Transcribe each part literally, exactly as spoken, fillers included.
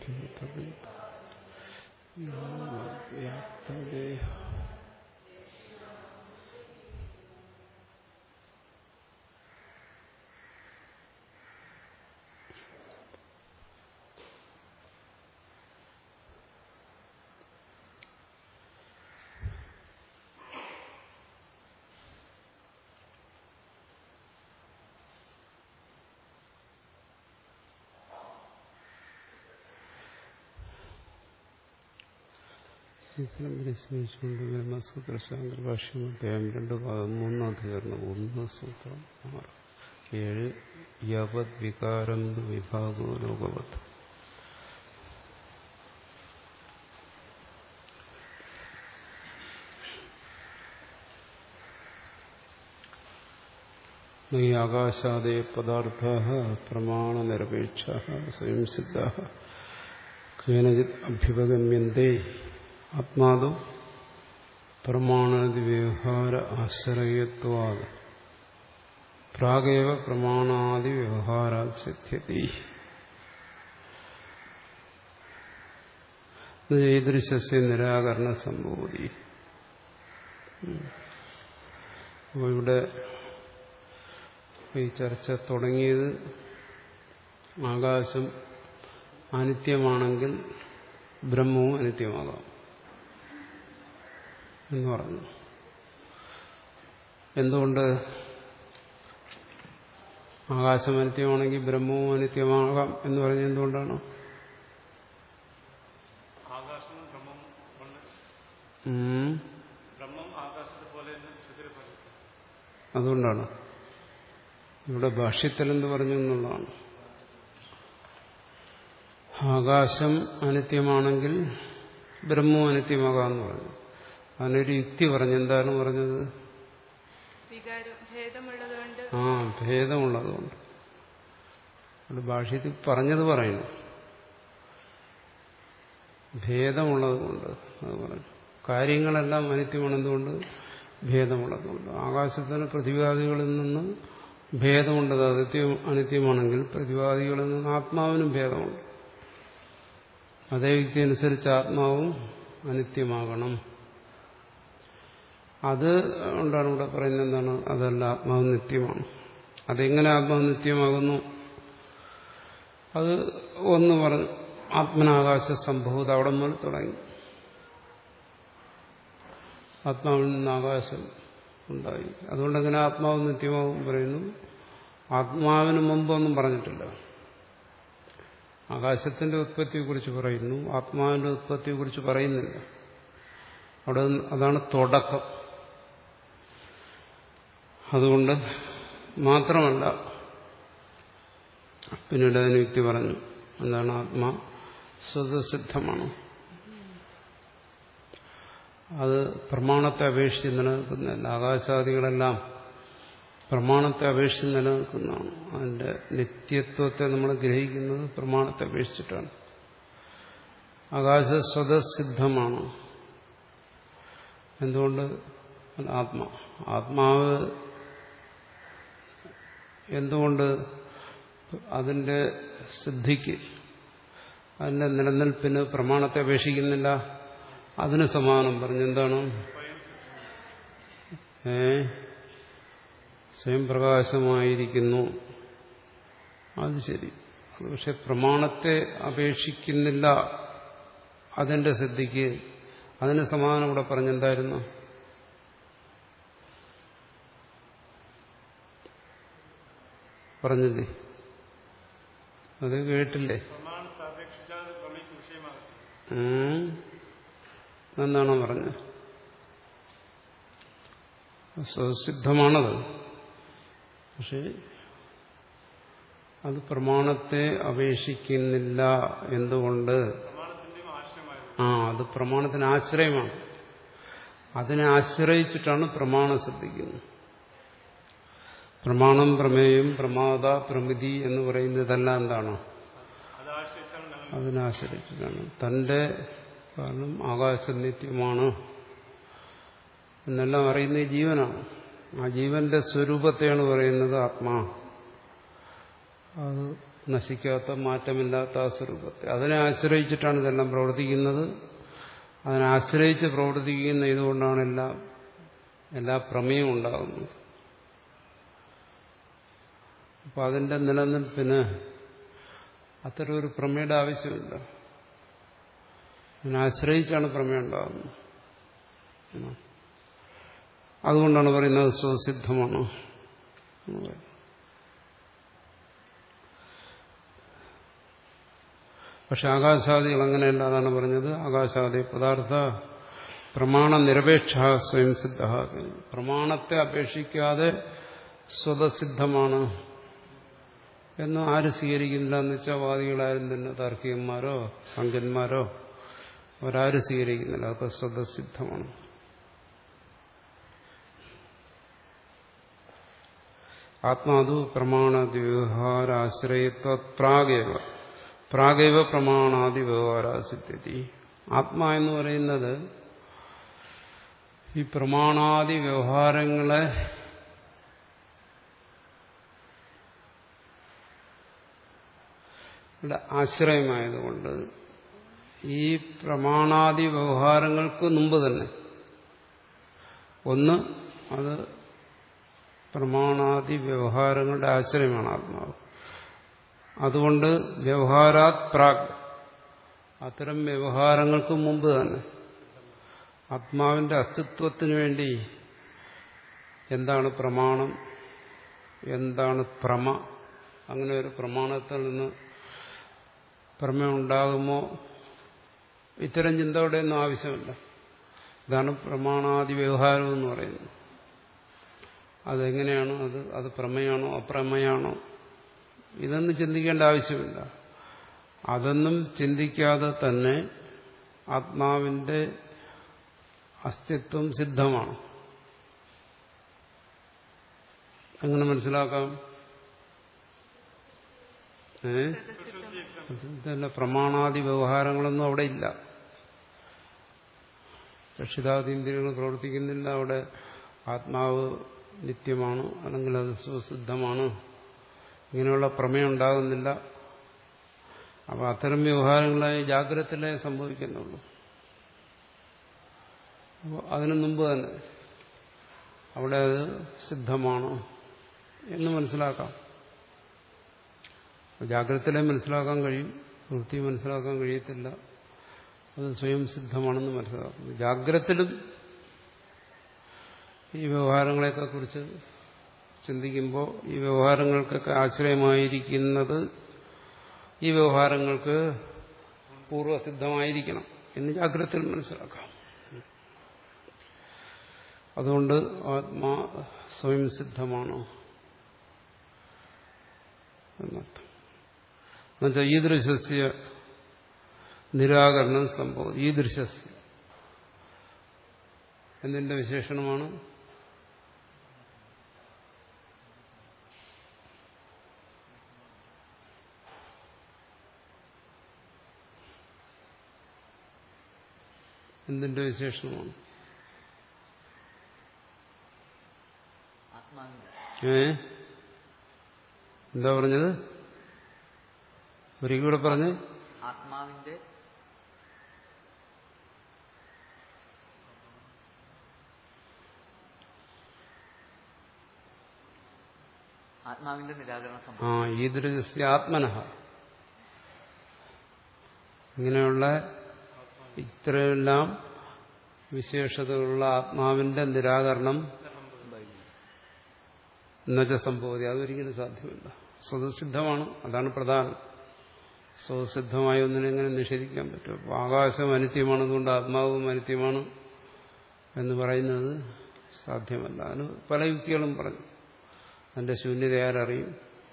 വ്യാപ്തദേഹ സ്മരിച്ചുകൊണ്ട് ബ്രഹ്മസൂത്ര ശാങ്കരഭാഷ്യം അധ്യായം രണ്ട് ഭാഗം മൂന്നാം അധികരണം ഒന്ന് സൂത്രം ആറ് ഏഴ് യവത് വികാരം വിഭാഗോ ലോകവത്. ഈ ആകാശാദയ പദാർത്ഥ പ്രമാണനിരപേക്ഷ സ്വയം സിദ്ധ കേനചിത് അഭ്യുപഗമ്യന്തേ ആത്മാതു പ്രമാണാദി വ്യവഹാര ആശ്രയത്വാത് പ്രാഗേവ പ്രമാണാദി വ്യവഹാരാത് സിദ്ധ്യതി. ഈദൃശസ്യ നിരാകരണ സംഭൂതി. അപ്പോൾ ഇവിടെ ഈ ചർച്ച തുടങ്ങിയത് ആകാശം അനിത്യമാണെങ്കിൽ ബ്രഹ്മവും അനിത്യമാകാം എന്ന് പറഞ്ഞു. എന്തുകൊണ്ട് ആകാശം അനിത്യമാണെങ്കിൽ ബ്രഹ്മവും അനിത്യമാകാം എന്ന് പറഞ്ഞത് എന്തുകൊണ്ടാണ്? അതുകൊണ്ടാണ്. ഇവിടെ ഭാഷ്യത്തിൽ എന്ത് പറഞ്ഞു എന്നുള്ളതാണ്. ആകാശം അനിത്യമാണെങ്കിൽ ബ്രഹ്മവും അനിത്യമാകാമെന്ന് പറഞ്ഞു. അതിനൊരു യുക്തി പറഞ്ഞു. എന്താണ് പറഞ്ഞത്? ആ ഭേദമുള്ളതുകൊണ്ട്. അത് ഭാഷ്യത്തിൽ പറഞ്ഞത് പറയുന്നു. ഭേദമുള്ളതുകൊണ്ട് അത് പറഞ്ഞു. കാര്യങ്ങളെല്ലാം അനിത്യമാണെന്തുകൊണ്ട്? ഭേദമുള്ളതുകൊണ്ട്. ആകാശത്തിന് പ്രതിവാദികളിൽ നിന്ന് ഭേദമുണ്ട്. അനിത്യം അനിത്യമാണെങ്കിൽ പ്രതിവാദികളിൽ നിന്ന് ആത്മാവിനും ഭേദമുണ്ട്. അതേ യുക്തി അനുസരിച്ച് ആത്മാവും അനിത്യമാകണം. അത് കൊണ്ടാണ് ഇവിടെ പറയുന്നത് എന്താണ്? അതല്ല, ആത്മാവ് നിത്യമാണ്. അതെങ്ങനെ ആത്മാവ് നിത്യമാകുന്നു? അത് ഒന്ന് പറഞ്ഞു. ആത്മനാകാശ സംഭവം അവിടെ മുതൽ തുടങ്ങി. ആത്മാവിൽ നിന്ന് ആകാശം ഉണ്ടായി. അതുകൊണ്ടെങ്ങനെ ആത്മാവ് നിത്യമാകും പറയുന്നു? ആത്മാവിന് മുമ്പൊന്നും പറഞ്ഞിട്ടില്ല. ആകാശത്തിന്റെ ഉത്പത്തിയെക്കുറിച്ച് പറയുന്നു, ആത്മാവിന്റെ ഉത്പത്തിയെക്കുറിച്ച് പറയുന്നില്ല. അവിടെ അതാണ് തുടക്കം. അതുകൊണ്ട് മാത്രമല്ല പിന്നീട് അതിന് യുക്തി പറഞ്ഞു. എന്താണ്? ആത്മാ സ്വതസിദ്ധമാണ്. അത് പ്രമാണത്തെ അപേക്ഷിച്ച് നിലനിൽക്കുന്നില്ല. ആകാശാദികളെല്ലാം പ്രമാണത്തെ അപേക്ഷിച്ച് നിലനിൽക്കുന്നതാണ്. അതിന്റെ നിത്യത്വത്തെ നമ്മൾ ഗ്രഹിക്കുന്നത് പ്രമാണത്തെ അപേക്ഷിച്ചിട്ടാണ്. ആകാശ സ്വതസിദ്ധമാണ്. എന്തുകൊണ്ട്? ആത്മാ ആത്മാവ് എന്തുകൊണ്ട് അതിന്റെ സിദ്ധിക്ക്, അതിന്റെ നിലനിൽപ്പിന് പ്രമാണത്തെ അപേക്ഷിക്കുന്നില്ല? അതിന് സമാനം പറഞ്ഞെന്താണ്? ഏ സ്വയം പ്രകാശമായിരിക്കുന്നു. അത് ശരി. പക്ഷെ പ്രമാണത്തെ അപേക്ഷിക്കുന്നില്ല അതിന്റെ സിദ്ധിക്ക്. അതിന് സമാനം ഇവിടെ പറഞ്ഞെന്തായിരുന്നു? പറഞ്ഞില്ലേ? അത് കേട്ടില്ലേ? എന്നാണോ പറഞ്ഞത്? സ്വസിദ്ധമാണത്. പക്ഷെ അത് പ്രമാണത്തെ അപേക്ഷിക്കുന്നില്ല. എന്തുകൊണ്ട്? ആ അത് പ്രമാണത്തിന് ആശ്രയമാണ്. അതിനെ ആശ്രയിച്ചിട്ടാണ് പ്രമാണം സിദ്ധിക്കുന്നത്. പ്രമാണം, പ്രമേയം, പ്രമാദ, പ്രമിതി എന്ന് പറയുന്നതെല്ലാം എന്താണ്? അതിനാശ്രയിച്ചിട്ടാണ്. തന്റെ കാരണം ആകാശം നിത്യമാണ് എന്നെല്ലാം അറിയുന്ന ഈ ജീവനാണ്. ആ ജീവന്റെ സ്വരൂപത്തെയാണ് പറയുന്നത് ആത്മാ. അത് നശിക്കാത്ത മാറ്റമില്ലാത്ത ആ സ്വരൂപത്തെ അതിനെ ആശ്രയിച്ചിട്ടാണ് ഇതെല്ലാം പ്രവർത്തിക്കുന്നത്. അതിനെ ആശ്രയിച്ച് പ്രവർത്തിക്കുന്ന ഇതുകൊണ്ടാണ് എല്ലാ എല്ലാ പ്രമേയവും ഉണ്ടാകുന്നത്. അപ്പം അതിൻ്റെ നിലനിൽപ്പിന് അത്തരം ഒരു പ്രമേയുടെ ആവശ്യമില്ല. അതിനെ ആശ്രയിച്ചാണ് പ്രമേയം ഉണ്ടാകുന്നത്. അതുകൊണ്ടാണ് പറയുന്നത് സ്വസിദ്ധമാണ് എന്ന് പറയുന്നത്. പക്ഷെ ആകാശാദികൾ അങ്ങനെയല്ല. അതാണ് പറഞ്ഞത് ആകാശാദി പദാർത്ഥ പ്രമാണ നിരപേക്ഷ സ്വയം സിദ്ധ. പ്രമാണത്തെ അപേക്ഷിക്കാതെ സ്വതസിദ്ധമാണ് എന്ന് ആര് സ്വീകരിക്കുന്നില്ല എന്ന് വെച്ചാൽ വാദികളാരും തന്നെ താർക്കികന്മാരോ സംഖ്യന്മാരോ അവരാരും സ്വീകരിക്കുന്നില്ല. അതൊക്കെ സ്വതസിദ്ധമാണ്. ആത്മാതു പ്രമാണാദി വ്യവഹാരാശ്രയത്വ പ്രാഗേവ പ്രാഗേവ പ്രമാണാദി വ്യവഹാരാസിദ്ധി. ആത്മാ എന്ന് പറയുന്നത് ഈ പ്രമാണാദി വ്യവഹാരങ്ങളെ ആശ്രയമായതുകൊണ്ട് ഈ പ്രമാണാദി വ്യവഹാരങ്ങൾക്ക് മുമ്പ് തന്നെ ഒന്ന് അത് പ്രമാണാദി വ്യവഹാരങ്ങളുടെ ആശ്രയമാണ് ആത്മാവ്. അതുകൊണ്ട് വ്യവഹാരാത് പ്രാഗ് അത്തരം വ്യവഹാരങ്ങൾക്ക് മുമ്പ് തന്നെ ആത്മാവിന്റെ അസ്തിത്വത്തിന് വേണ്ടി എന്താണ് പ്രമാണം, എന്താണ് പ്രമ, അങ്ങനെ ഒരു പ്രമാണത്തിൽ നിന്ന് പ്രമേയം ഉണ്ടാകുമോ, ഇത്തരം ചിന്തയുടെയൊന്നും ആവശ്യമില്ല. ഇതാണ് പ്രമാണാദി വ്യവഹാരം എന്ന് പറയുന്നത്. അതെങ്ങനെയാണോ അത് അത് പ്രമേയാണോ അപ്രമേയാണോ ഇതൊന്നും ചിന്തിക്കേണ്ട ആവശ്യമില്ല. അതൊന്നും ചിന്തിക്കാതെ തന്നെ ആത്മാവിന്റെ അസ്തിത്വം സിദ്ധമാണ്. എങ്ങനെ മനസ്സിലാക്കാം? ഏ ഇതല്ല, പ്രമാണാദി വ്യവഹാരങ്ങളൊന്നും അവിടെ ഇല്ല. ചക്ഷിതാതീന്ദ്രിയങ്ങൾ പ്രവർത്തിക്കുന്നില്ല. അവിടെ ആത്മാവ് നിത്യമാണ്, അല്ലെങ്കിൽ അത് സ്വസിദ്ധമാണ്, ഇങ്ങനെയുള്ള പ്രമേയം ഉണ്ടാകുന്നില്ല. അപ്പോൾ അത്തരം വ്യവഹാരങ്ങളായി ജാഗ്രതയിലേ സംഭവിക്കുന്നുള്ളൂ. അപ്പോൾ അതിനു മുമ്പ് തന്നെ അവിടെ അത് സിദ്ധമാണ് എന്ന് മനസ്സിലാക്കാം. ജാഗ്രതയിലേ മനസ്സിലാക്കാൻ കഴിയും, വൃത്തി മനസ്സിലാക്കാൻ കഴിയത്തില്ല. അത് സ്വയം സിദ്ധമാണെന്ന് മനസ്സിലാക്കും. ജാഗ്രതയിലും ഈ വ്യവഹാരങ്ങളെയൊക്കെ കുറിച്ച് ചിന്തിക്കുമ്പോൾ ഈ വ്യവഹാരങ്ങൾക്കൊക്കെ ആശ്രയമായിരിക്കുന്നത് ഈ വ്യവഹാരങ്ങൾക്ക് പൂർവ്വസിദ്ധമായിരിക്കണം എന്ന് ജാഗ്രതയിൽ മനസ്സിലാക്കാം. അതുകൊണ്ട് ആത്മാ സ്വയം സിദ്ധമാണോ എന്നർത്ഥം. എന്നുവെച്ചാൽ ഈ ദൃശ്യ നിരാകരണം സംഭവം. ഈ ദൃശ്യ എന്നതിന്റെ വിശേഷണമാണ് എന്തിന്റെ വിശേഷണമാണ്? ഏ എന്താ പറഞ്ഞത്? ഒരിക്കൽ കൂടെ പറഞ്ഞ്. ആത്മാവിന്റെ ആത്മാവിന്റെ നിരാകരണ സംഭവം. ആ ഈദൃശ്യ ആത്മനഃ, ഇങ്ങനെയുള്ള ഇത്രയെല്ലാം വിശേഷതകളുള്ള ആത്മാവിന്റെ നിരാകരണം എന്നുവെച്ച സംഭവതി അതൊരിക്കലും സാധ്യമല്ല. സ്വതസിദ്ധമാണ്, അതാണ് പ്രധാനം. സ്വതസിദ്ധമായ ഒന്നിനെങ്ങനെ നിഷേധിക്കാൻ പറ്റും? അപ്പോൾ ആകാശം അനിത്യമാണതുകൊണ്ട് ആത്മാവും അനിത്യമാണ് എന്ന് പറയുന്നത് സാധ്യമല്ല. അതിന് പല യുക്തികളും പറഞ്ഞു. അതിന്റെ ശൂന്യത ആരറിയും?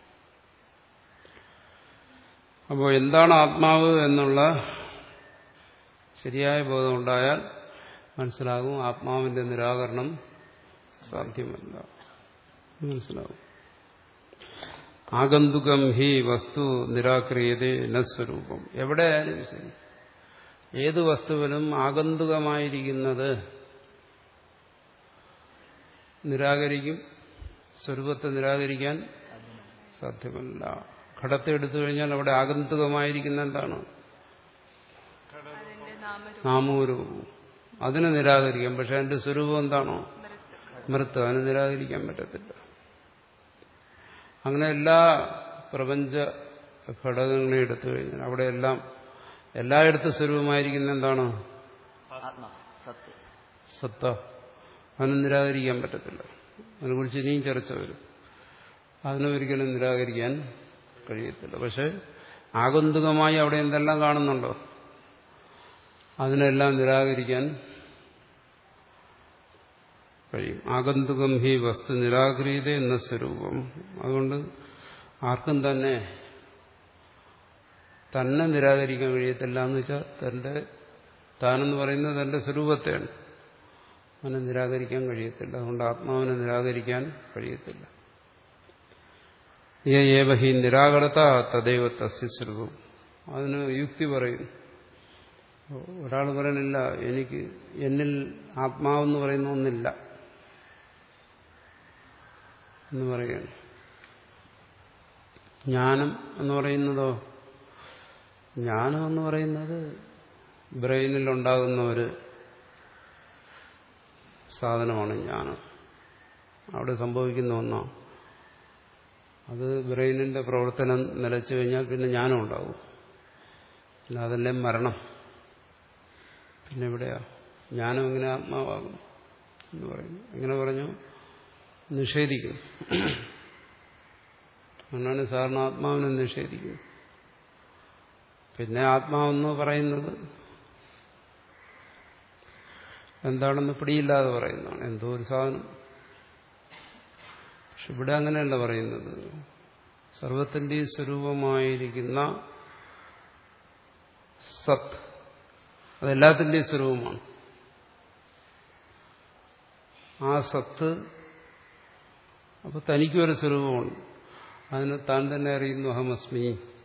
അപ്പോൾ എന്താണ് ആത്മാവ് എന്നുള്ള ശരിയായ ബോധം ഉണ്ടായാൽ മനസ്സിലാകും ആത്മാവിന്റെ നിരാകരണം സാധ്യമല്ല. മനസ്സിലാവും. ആഗന്തുകം ഹി വസ്തു നിരാക്രിയതേ ന സ്വരൂപം. എവിടെയായാലും ശരി, ഏത് വസ്തുവിനും ആഗന്തുകമായിരിക്കുന്നത് നിരാകരിക്കും. സ്വരൂപത്തെ നിരാകരിക്കാൻ സാധ്യമല്ല. ഘടത്തെ എടുത്തു കഴിഞ്ഞാൽ അവിടെ ആഗന്തുകമായിരിക്കുന്ന എന്താണ്? നാമരൂപവും. അതിനെ നിരാകരിക്കാം. പക്ഷെ അതിന്റെ സ്വരൂപം എന്താണോ? മൃത്ത്. അതിനെ നിരാകരിക്കാൻ പറ്റത്തില്ല. അങ്ങനെ എല്ലാ പ്രപഞ്ച ഘടകങ്ങളെ എടുത്തു കഴിഞ്ഞാൽ അവിടെയെല്ലാം എല്ലായിടത്തും സ്വരൂപമായിരിക്കുന്ന എന്താണ്? സത്ത. അതിനെ നിരാകരിക്കാൻ പറ്റത്തില്ല. അതിനെക്കുറിച്ച് ഇനിയും ചർച്ച വരും. അതിനെ ഒരിക്കലും നിരാകരിക്കാൻ കഴിയത്തില്ല. പക്ഷെ ആഗന്തുകമായി അവിടെ എന്തെല്ലാം കാണുന്നുണ്ടോ അതിനെല്ലാം നിരാകരിക്കാൻ കഴിയും. ആഗന്തുകം ഹി വസ്തു നിരാകരീത എന്ന സ്വരൂപം. അതുകൊണ്ട് ആർക്കും തന്നെ തന്നെ നിരാകരിക്കാൻ കഴിയത്തില്ല. എന്ന് വെച്ചാൽ തന്റെ താനെന്ന് പറയുന്നത് തന്റെ സ്വരൂപത്തെയാണ്. അവനെ നിരാകരിക്കാൻ കഴിയത്തില്ല. അതുകൊണ്ട് ആത്മാവിനെ നിരാകരിക്കാൻ കഴിയത്തില്ല. ഏവ ഹി നിരാകർത്ത തദൈവ തസ്യ സ്വരൂപം. അതിന് യുക്തി പറയും. ഒരാൾ പറയണില്ല എനിക്ക് എന്നിൽ ആത്മാവെന്ന് പറയുന്ന ഒന്നില്ല എന്ന് പറയുകയാണ്. ജ്ഞാനം എന്ന് പറയുന്നതോ? ജ്ഞാനം എന്ന് പറയുന്നത് ബ്രെയിനിലുണ്ടാകുന്ന ഒരു സാധനമാണ് ജ്ഞാനം. അവിടെ സംഭവിക്കുന്ന ഒന്നാണ്. അത് ബ്രെയിനിന്റെ പ്രവർത്തനം നിലച്ചു കഴിഞ്ഞാൽ പിന്നെ ജ്ഞാനം ഉണ്ടാവും. പിന്നെ അതല്ലേ മരണം. പിന്നെ എവിടെയാ ജ്ഞാനം എങ്ങനെ ആത്മാവാകും എന്ന് പറയുന്നു? എങ്ങനെ പറഞ്ഞു? നിഷേധിക്കും. അങ്ങനെയാണ് സാധാരണ ആത്മാവിനെ നിഷേധിക്കും. പിന്നെ ആത്മാവെന്ന് പറയുന്നത് എന്താണെന്ന് പിടിയില്ലാതെ പറയുന്നതാണ്. എന്തോ ഒരു സാധനം. പക്ഷെ ഇവിടെ അങ്ങനെയല്ല പറയുന്നത്. സർവത്തിന്റെയും സ്വരൂപമായിരിക്കുന്ന സത്ത് അതെല്ലാത്തിന്റെയും സ്വരൂപമാണ്. ആ സത്ത് അപ്പൊ തനിക്കൊരു സ്വരൂപമുണ്ട്. അതിന് താൻ തന്നെ അറിയുന്നു അഹമസ്മി.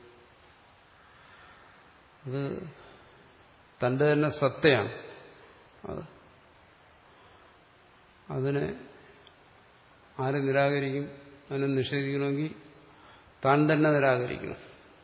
അത് തന്റെ തന്നെ സത്തയാണ്. അത് അതിനെ ആരെ നിരാകരിക്കും? അതിനെ നിഷേധിക്കണമെങ്കിൽ താൻ തന്നെ നിരാകരിക്കണം.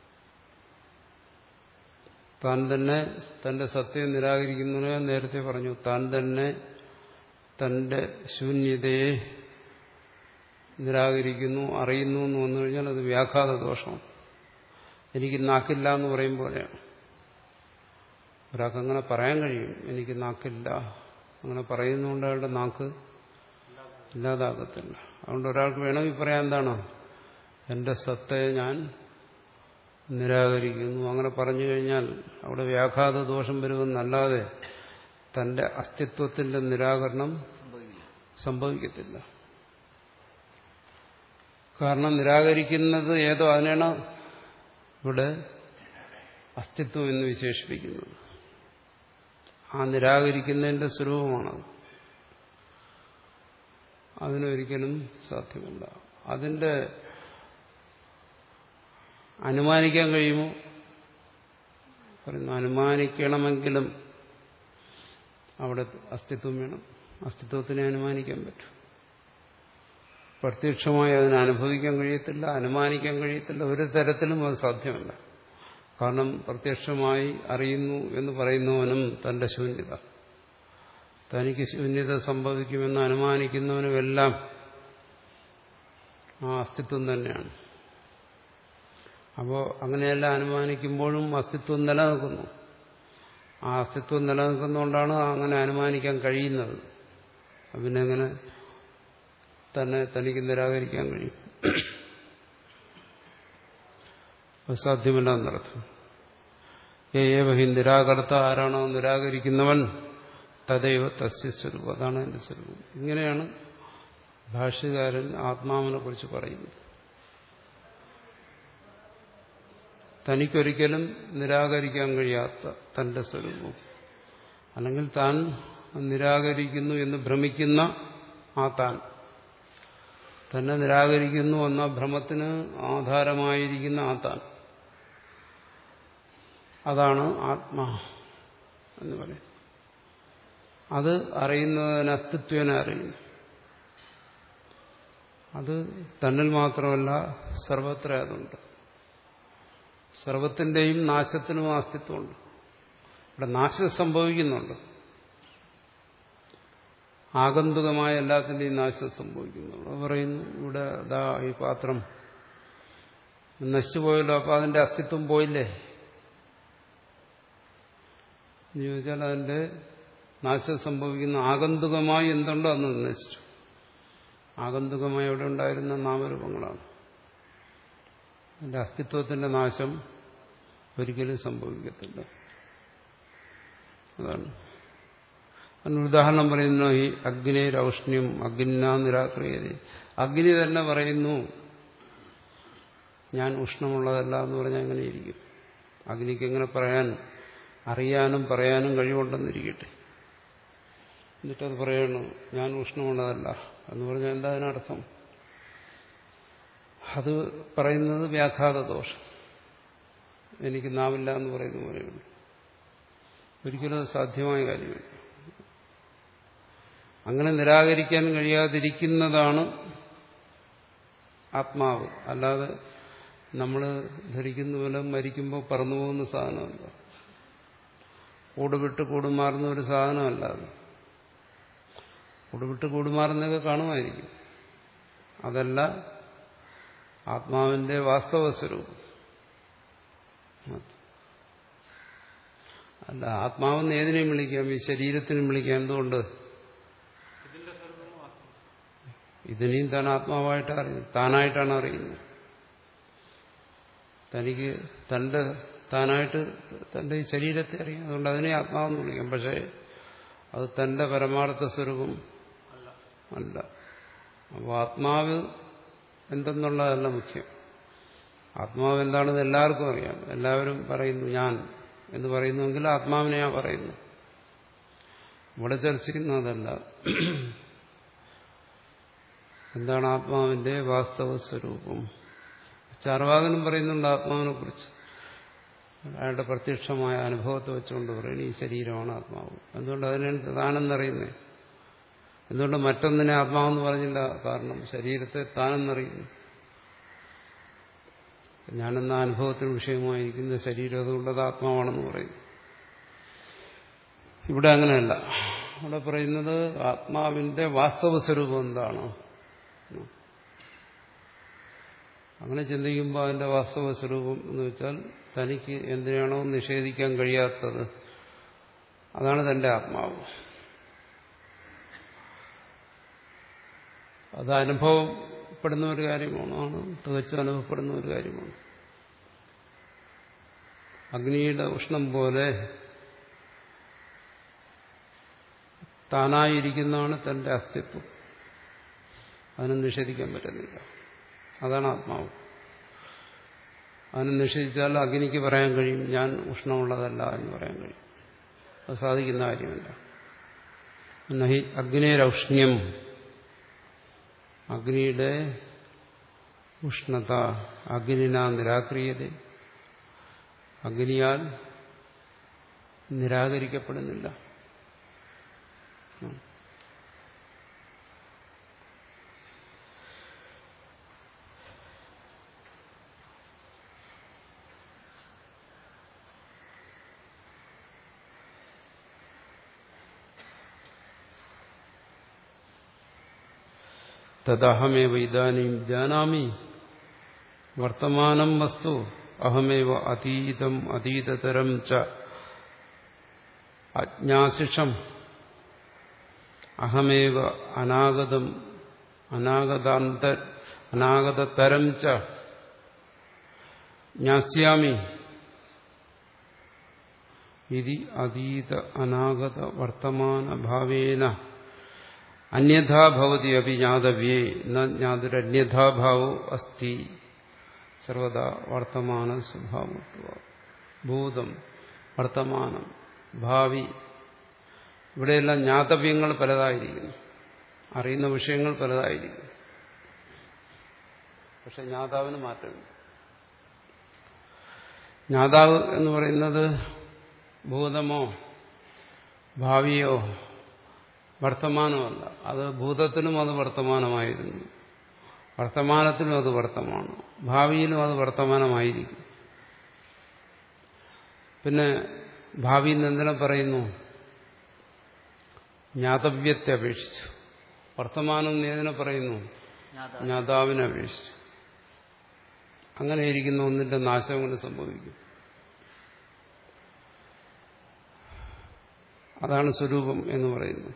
താൻ തന്നെ തന്റെ സത്യം നിരാകരിക്കുന്നതിന് നേരത്തെ പറഞ്ഞു. താൻ തന്നെ തന്റെ ശൂന്യതയെ നിരാകരിക്കുന്നു, അറിയുന്നു എന്ന് വന്നു കഴിഞ്ഞാൽ അത് വ്യാഘാത ദോഷമാണ്. എനിക്ക് നാക്കില്ല എന്ന് പറയും പോലെയാണ്. ഒരാൾക്ക് അങ്ങനെ പറയാൻ കഴിയും, എനിക്ക് നാക്കില്ല. അങ്ങനെ പറയുന്നതുകൊണ്ട് അയാളുടെ നാക്ക് ഇല്ലാതാകത്തില്ല. അതുകൊണ്ട് ഒരാൾക്ക് വേണമെങ്കിൽ പറയാൻ എന്താണ്? എന്റെ സത്തയെ ഞാൻ നിരാകരിക്കുന്നു. അങ്ങനെ പറഞ്ഞു കഴിഞ്ഞാൽ അവിടെ വ്യാഘാത ദോഷം വരുമെന്നല്ലാതെ തന്റെ അസ്തിത്വത്തിന്റെ നിരാകരണം സംഭവിക്കത്തില്ല. കാരണം നിരാകരിക്കുന്നത് ഏതോ അതിനാണ് ഇവിടെ അസ്തിത്വം എന്ന് വിശേഷിപ്പിക്കുന്നത്. ആ നിരാകരിക്കുന്നതിന്റെ സ്വരൂപമാണത്. അതിനൊരിക്കലും സാധ്യമല്ല. അതിന്റെ അനുമാനിക്കാൻ കഴിയുമോ? പറയുന്നു അനുമാനിക്കണമെങ്കിലും അവിടെ അസ്തിത്വം വേണം. അസ്തിത്വത്തിനെ അനുമാനിക്കാൻ പറ്റും. പ്രത്യക്ഷമായി അതിനെ അനുഭവിക്കാൻ കഴിയത്തില്ല, അനുമാനിക്കാൻ കഴിയത്തില്ല. ഒരു തരത്തിലും അത് സാധ്യമല്ല. കാരണം പ്രത്യക്ഷമായി അറിയുന്നു എന്ന് പറയുന്നവനും തന്റെ ശൂന്യത, തനിക്ക് ശൂന്യത സംഭവിക്കുമെന്ന് അനുമാനിക്കുന്നവനുമെല്ലാം ആ അസ്തിത്വം തന്നെയാണ്. അപ്പോൾ അങ്ങനെയെല്ലാം അനുമാനിക്കുമ്പോഴും അസ്തിത്വം നിലനിൽക്കുന്നു. ആ അസ്തിത്വം നിലനിൽക്കുന്നതുകൊണ്ടാണ് അങ്ങനെ അനുമാനിക്കാൻ കഴിയുന്നത്. പിന്നെ എങ്ങനെ തന്നെ തനിക്ക് നിരാകരിക്കാൻ കഴിയും? സാധ്യമല്ല എന്നർത്ഥം. ഏവഹി നിരാകർത്ത, ആരാണോ നിരാകരിക്കുന്നവൻ തദൈവ തസ്യ സ്വരൂപം, അതാണ് എന്റെ സ്വരൂപം. ഇങ്ങനെയാണ് ഭാഷ്യകാരൻ ആത്മാവിനെ കുറിച്ച് പറയുന്നത്. തനിക്കൊരിക്കലും നിരാകരിക്കാൻ കഴിയാത്ത തന്റെ സ്വരൂപം, അല്ലെങ്കിൽ താൻ നിരാകരിക്കുന്നു എന്ന് ഭ്രമിക്കുന്ന ആ താൻ, തന്നെ നിരാകരിക്കുന്നു എന്ന ഭ്രമത്തിന് ആധാരമായിരിക്കുന്ന ആ താൻ, അതാണ് ആത്മാ എന്ന് പറയും. അത് അറിയുന്നതിന് അസ്തിത്വനെ അറിയുന്നു. അത് തന്നിൽ മാത്രമല്ല സർവത്ര അതുണ്ട്. സർവത്തിന്റെയും നാശത്തിനും അസ്തിത്വമുണ്ട്. ഇവിടെ നാശം സംഭവിക്കുന്നുണ്ട്. ആഗന്തുകമായ എല്ലാത്തിന്റെയും നാശം സംഭവിക്കുന്നു. ഇവിടെ പറയുന്നു, ഇവിടെ ദാ ഈ പാത്രം നശിച്ചുപോയല്ലോ, അപ്പൊ അതിന്റെ അസ്തിത്വം പോയില്ലേ എന്ന് ചോദിച്ചാൽ അതിന്റെ നാശം സംഭവിക്കുന്ന ആഗന്തുകമായി എന്തുണ്ടോ അന്ന് നശിച്ചു. ആഗന്തുകമായി അവിടെ ഉണ്ടായിരുന്ന നാമരൂപങ്ങളാണ്. അതിന്റെ അസ്തിത്വത്തിന്റെ നാശം ഒരിക്കലും സംഭവിക്കത്തില്ല. അതാണ് അതിന് ഉദാഹരണം പറയുന്നു. ഈ അഗ്നി രൗഷ്ണ്യം അഗ്നിനാ നിരാക്രിയത. അഗ്നി തന്നെ പറയുന്നു ഞാൻ ഉഷ്ണമുള്ളതല്ല എന്ന് പറഞ്ഞാൽ എങ്ങനെ ഇരിക്കും? അഗ്നിക്ക് എങ്ങനെ പറയാൻ അറിയാനും പറയാനും കഴിവുണ്ടെന്നിരിക്കട്ടെ. എന്നിട്ടത് പറയണു ഞാൻ ഉഷ്ണമുള്ളതല്ല എന്ന് പറഞ്ഞാൽ എന്താ അതിനർത്ഥം? അത് പറയുന്നത് വ്യാഘാത ദോഷം. എനിക്ക് നാവില്ല എന്ന് പറയുന്ന പോലെയുണ്ട്. ഒരിക്കലും അത് സാധ്യമായ കാര്യമില്ല. അങ്ങനെ നിരാകരിക്കാൻ കഴിയാതിരിക്കുന്നതാണ് ആത്മാവ്. അല്ലാതെ നമ്മൾ ധരിക്കുന്ന പോലെ മരിക്കുമ്പോൾ പറന്നു പോകുന്ന സാധനമല്ല. കൂട് വിട്ട് കൂടുമാറുന്ന ഒരു സാധനമല്ല അത്. കൂട് വിട്ട് കൂടുമാറുന്നതൊക്കെ കാണുമായിരിക്കും. അതല്ല ആത്മാവിന്റെ വാസ്തവ സ്വരൂപം. അല്ല, ആത്മാവെന്ന് ഏതിനെയും വിളിക്കാം, ഈ ശരീരത്തിനും വിളിക്കാം. എന്തുകൊണ്ട്? ഇതിനെയും താൻ ആത്മാവായിട്ട് അറിയുന്നു, താനായിട്ടാണ് അറിയുന്നത്. തനിക്ക് തന്റെ താനായിട്ട് തന്റെ ഈ ശരീരത്തെ അറിയാം. അതുകൊണ്ട് അതിനെ ആത്മാവെന്ന് വിളിക്കാം. പക്ഷേ അത് തന്റെ പരമാർത്ഥ സ്വരൂപം അല്ല. അപ്പോൾ ആത്മാവ് എന്തെന്നുള്ളതല്ല മുഖ്യം. ആത്മാവ് എന്താണെന്ന് എല്ലാവർക്കും അറിയാം. എല്ലാവരും പറയുന്നു ഞാൻ എന്ന് പറയുന്നുവെങ്കിൽ ആത്മാവിനെയാ പറയുന്നു. ഇവിടെ ചർച്ചിക്കുന്നതല്ല. എന്താണ് ആത്മാവിന്റെ വാസ്തവ സ്വരൂപം? ചാർവാകനും പറയുന്നുണ്ട് ആത്മാവിനെ കുറിച്ച്. അയാളുടെ പ്രത്യക്ഷമായ അനുഭവത്തെ വെച്ചുകൊണ്ട് പറയുന്നത് ഈ ശരീരമാണ് ആത്മാവ്. എന്തുകൊണ്ട് അതിനെ താനെന്നറിയുന്നേ? എന്തുകൊണ്ട് മറ്റൊന്നിനെ ആത്മാവെന്ന് പറഞ്ഞില്ല? കാരണം ശരീരത്തെ താനെന്നറിയുന്നു. ഞാനെന്ന അനുഭവത്തിന് വിഷയമായിരിക്കുന്ന ശരീരം, അതുകൊണ്ടത് ആത്മാവാണെന്ന് പറയുന്നു. ഇവിടെ അങ്ങനെയല്ല. ഇവിടെ പറയുന്നത് ആത്മാവിന്റെ വാസ്തവ സ്വരൂപം എന്താണ്. അങ്ങനെ ചിന്തിക്കുമ്പോൾ അതിന്റെ വാസ്തവ സ്വരൂപം എന്ന് വെച്ചാൽ തനിക്ക് എന്തിനാണോ നിഷേധിക്കാൻ കഴിയാത്തത്, അതാണ് തന്റെ ആത്മാവ്. അത് അനുഭവപ്പെടുന്ന ഒരു കാര്യമാണ്, ആണ് തികച്ചും അനുഭവപ്പെടുന്ന ഒരു കാര്യമാണ്. അഗ്നിയുടെ ഉഷ്ണം പോലെ താനായിരിക്കുന്നതാണ് തന്റെ അസ്തിത്വം. അതിനെ നിഷേധിക്കാൻ പറ്റുന്നില്ല. അതാണ് ആത്മാവ്. അതിനെ നിഷേധിച്ചാൽ അഗ്നിക്ക് പറയാൻ കഴിയും ഞാൻ ഉഷ്ണമുള്ളതല്ല എന്ന് പറയാൻ കഴിയും. അത് സാധിക്കുന്ന കാര്യമല്ല. നഹി അഗ്നിരൗഷ്ണ്യം, അഗ്നിയുടെ ഉഷ്ണത അഗ്നിനാ നിരാക്രിയത, അഗ്നിയാൽ നിരാകരിക്കപ്പെടുന്നില്ല. തദഹമേവ ഇദാനീം ജാനാമി വർത്തമാനം വസ്തു അഹമേവ അതീതം അതീതതരം ച അജ്ഞാസിഷം അഹമേവ അനാഗതം അനാഗതാന്ത അനാഗതതരം ച ജ്ഞാസ്യാമി ഇതി അതീത അനാഗത വർത്തമാന ഭാവേന അന്യഥാ ഭവതി അപി ജ്ഞാതവ്യേ ന ജ്ഞാതുരന്യഥാഭാവോ അസ്തി സർവദാ വർത്തമാന സ്വഭാവത്വ. ഭൂതം, വർത്തമാനം, ഭാവി, ഇവിടെയെല്ലാം ജ്ഞാതവ്യങ്ങൾ പലതായിരിക്കുന്നു. അറിയുന്ന വിഷയങ്ങൾ പലതായിരിക്കും. പക്ഷെ ജ്ഞാതാവിന് മാറ്റമില്ല. ജ്ഞാതാവ് എന്ന് പറയുന്നത് ഭൂതമോ ഭാവിയോ വർത്തമാനമല്ല. അത് ഭൂതത്തിനും അത് വർത്തമാനമായിരുന്നു, വർത്തമാനത്തിനും അത് വർത്തമാനം, ഭാവിയിലും അത് വർത്തമാനമായിരിക്കും. പിന്നെ ഭാവിയിൽ നിന്ന് എന്തിനെ പറയുന്നു? ജ്ഞാതവ്യത്തെ അപേക്ഷിച്ചു. വർത്തമാനം ഏതിനെ പറയുന്നു? ജ്ഞാതാവിനെ അപേക്ഷിച്ചു. അങ്ങനെ ഇരിക്കുന്ന ഒന്നിന്റെ നാശം കൊണ്ട് സംഭവിക്കും. അതാണ് സ്വരൂപം എന്ന് പറയുന്നത്.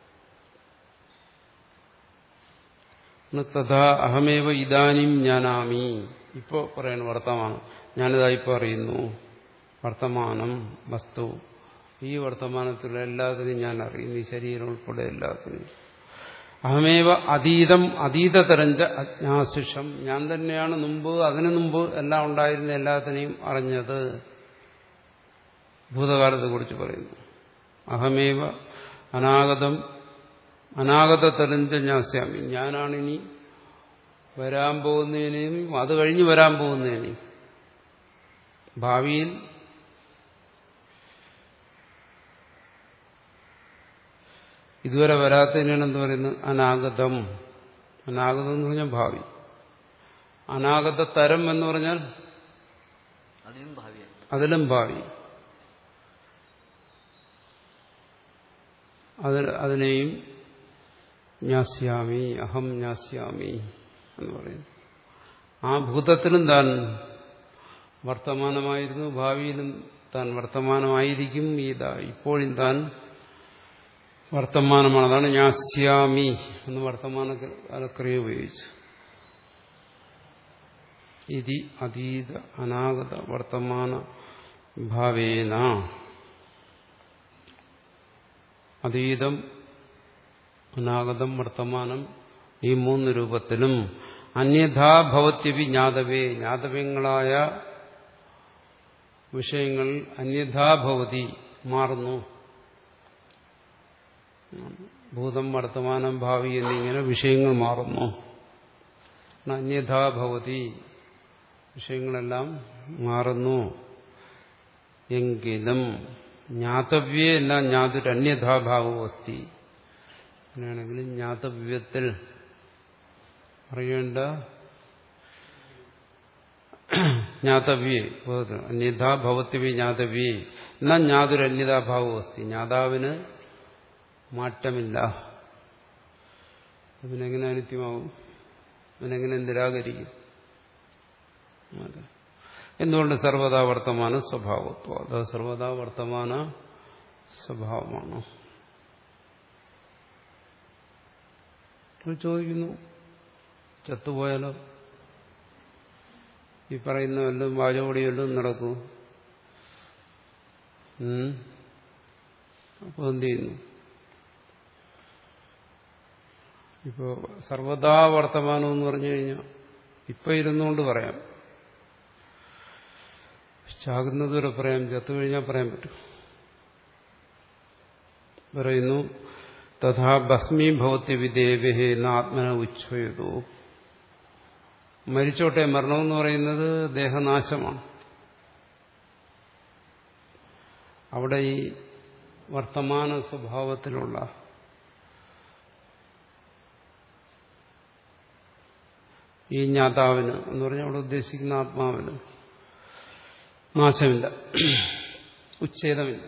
തഥാ അഹമേവ ഇദാനിം ജ്ഞാനാമി. ഇപ്പോ പറയുന്നു വർത്തമാനം, ഞാനിതാ ഇപ്പൊ അറിയുന്നു. വർത്തമാനം വസ്തു, ഈ വർത്തമാനത്തിലുള്ള എല്ലാത്തിനും ഞാൻ അറിയുന്നു, ഈ ശരീരം ഉൾപ്പെടെ എല്ലാത്തിനും. അഹമേവ അതീതം അതീതതരഞ്ച അജ്ഞാശിഷം. ഞാൻ തന്നെയാണ് മുമ്പ്, അതിനു മുമ്പ് എല്ലാം ഉണ്ടായിരുന്ന എല്ലാത്തിനെയും അറിഞ്ഞത്. ഭൂതകാലത്തെ കുറിച്ച് പറയുന്നു. അഹമേവ അനാഗതം അനാഗതതരഞ്ച ജ്ഞാസ്യാമി. ഞാനാണിനി വരാൻ പോകുന്നതിനെയും അത് കഴിഞ്ഞ് വരാൻ പോകുന്നതിനെയും. ഭാവിയിൽ ഇതുവരെ വരാത്തതിനാണ് എന്ത് പറയുന്നത്? അനാഗതം. അനാഗതം എന്ന് പറഞ്ഞാൽ ഭാവി. അനാഗത തരം എന്ന് പറഞ്ഞാൽ അതിലും ഭാവി. അതിനെയും ജ്ഞാസ്യാമി, അഹം ജ്ഞാസ്യാമി എന്ന് പറയുന്നു. ആ ഭൂതത്തിലും താൻ വർത്തമാനമായിരുന്നു, ഭാവിയിലും താൻ വർത്തമാനമായിരിക്കും. ഇതാ ഇപ്പോഴും താൻ വർത്തമാനമാണ്. അതാണ് ജ്ഞാസ്യാമി എന്ന് വർത്തമാനക്രിയ ഉപയോഗിച്ചു. ഇതി അതീത അനാഗത വർത്തമാന ഭാവേന. അതീതം അനാഗതം വർത്തമാനം ഈ മൂന്ന് രൂപത്തിലും അന്യഥാ ഭവത്യപി ജ്ഞാതവേ. ജ്ഞാതവ്യങ്ങളായ വിഷയങ്ങൾ അന്യഥാ ഭവതി മാറുന്നു. ഭൂതം വർത്തമാനം ഭാവി എന്നിങ്ങനെ വിഷയങ്ങൾ മാറുന്നു. അന്യഥാ ഭവതി, വിഷയങ്ങളെല്ലാം മാറുന്നു. എങ്കിലും ജ്ഞാതവ്യേ എന്ന ജ്ഞാതുരന്യഥാഭാവോ അസ്തി. അങ്ങനെയാണെങ്കിൽ ജ്ഞാതവ്യത്തിൽ അറിയേണ്ട ജ്ഞാതവ്യേ അന്യഥാ ഭവത്യവി ജ്ഞാതവ്യേ എന്നാ ജ്ഞാതുരന്യഥാഭാവോ അസ്തി. ജ്ഞാതാവിന് മാറ്റമില്ല. അതിനെങ്ങനെ അനിത്യമാവും? അതിനെങ്ങനെ നിരാകരിക്കും? എന്തുകൊണ്ട്? സർവദാ വർത്തമാന സ്വഭാവത്വം. അത് സർവദാ വർത്തമാന സ്വഭാവമാണ്. ചോദിക്കുന്നു, ചത്തുപോയാലോ? ഈ പറയുന്ന വല്ലതും വാചോടി വല്ലതും നടക്കൂ? അപ്പോൾ എന്ത് ചെയ്യുന്നു? ഇപ്പോ സർവദാ വർത്തമാനം എന്ന് പറഞ്ഞു കഴിഞ്ഞാൽ ഇപ്പൊ ഇരുന്നുകൊണ്ട് പറയാം, ചാകുന്നത് വരെ പറയാം, ചത്തുകഴിഞ്ഞാൽ പറയാൻ പറ്റും. പറയുന്നു തഥാ ഭസ്മീ ഭവത്തി വിദേവഹേ ആത്മന ഉച്ഛ്വയതോ. മരിച്ചോട്ടെ, മരണമെന്ന് പറയുന്നത് ദേഹനാശമാണ്. അവിടെ ഈ വർത്തമാന സ്വഭാവത്തിലുള്ള ഈ ജ്ഞാതാവിന് എന്ന് പറഞ്ഞാൽ അവിടെ ഉദ്ദേശിക്കുന്ന ആത്മാവിന് നാശമില്ല, ഉച്ഛേദമില്ല.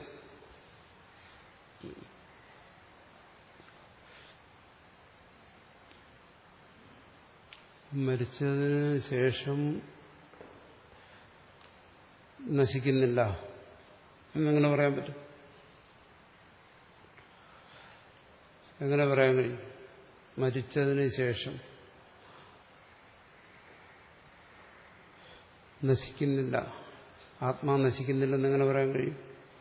മരിച്ചതിന് ശേഷം നശിക്കുന്നില്ല എന്നെങ്ങനെ പറയാൻ പറ്റും? എങ്ങനെ പറയാൻ കഴിയും? മരിച്ചതിന് ശേഷം നശിക്കുന്നില്ല, ആത്മാ നശിക്കുന്നില്ലെന്നെങ്ങനെ പറയാൻ കഴിയും?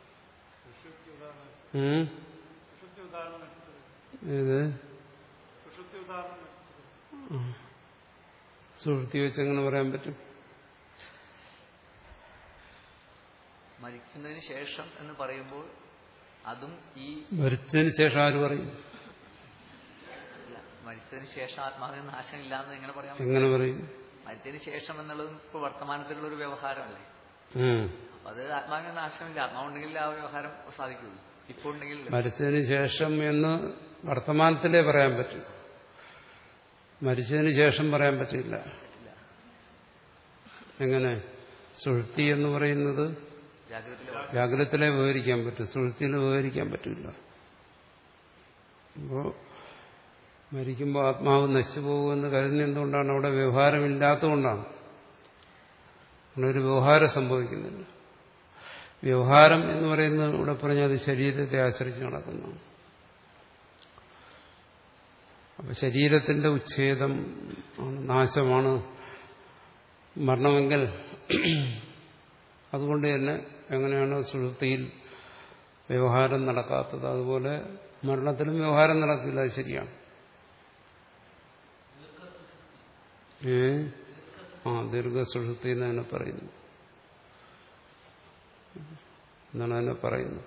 ഏത് സുഹൃത്തി വെച്ചെങ്ങനെ പറയാൻ പറ്റും? മരിക്കുന്നതിന് ശേഷം എന്ന് പറയുമ്പോൾ അതും ഈ മരിച്ചതിന് ശേഷം ആര് പറയും? മരിച്ചതിന് ശേഷം ആത്മാവിന് നാശമില്ല എന്ന് എങ്ങനെ പറയാം? എങ്ങനെ പറയും? മരിച്ചതിന് ശേഷം എന്നുള്ളത് ഇപ്പോൾ വർത്തമാനത്തിലുള്ള ഒരു വ്യവഹാരമല്ലേ? അത് ആത്മാവിന് നാശമില്ല, ആത്മാവുണ്ടെങ്കിൽ ആ വ്യവഹാരം സാധിക്കുള്ളൂ. ഇപ്പോൾ ഉണ്ടെങ്കിൽ മരിച്ചതിന് ശേഷം എന്ന് വർത്തമാനത്തിലേ പറയാൻ പറ്റും, മരിച്ചതിന് ശേഷം പറയാൻ പറ്റില്ല. എങ്ങനെ? സുഷുപ്തി എന്ന് പറയുന്നത് ജാഗ്രതത്തിലെ വിവരിക്കാൻ പറ്റും, സുഷുപ്തിയിൽ വിവരിക്കാൻ പറ്റില്ല. അപ്പോൾ മരിക്കുമ്പോൾ ആത്മാവ് നശിച്ചു പോകുമെന്ന് കരുതുന്ന എന്തുകൊണ്ടാണ്? അവിടെ വ്യവഹാരമില്ലാത്തതുകൊണ്ടാണ്. ഒരു വ്യവഹാരം സംഭവിക്കുന്നില്ല. വ്യവഹാരം എന്ന് പറയുന്നത് ഇവിടെ പറഞ്ഞാൽ അത് ശരീരത്തെ ആശ്രയിച്ച് നടക്കുന്നതാണ്. അപ്പൊ ശരീരത്തിന്റെ ഉച്ഛേദം നാശമാണ് മരണമെങ്കിൽ അതുകൊണ്ട് തന്നെ എങ്ങനെയാണോ സുഷുപ്തിയിൽ വ്യവഹാരം നടക്കാത്തത് അതുപോലെ മരണത്തിലും വ്യവഹാരം നടക്കില്ല. അത് ശരിയാണ്. ഏ ആ ദീർഘസുഷുപ്തി എന്ന് തന്നെ പറയുന്നു. എന്നാണ് അതിനെ പറയുന്നത്.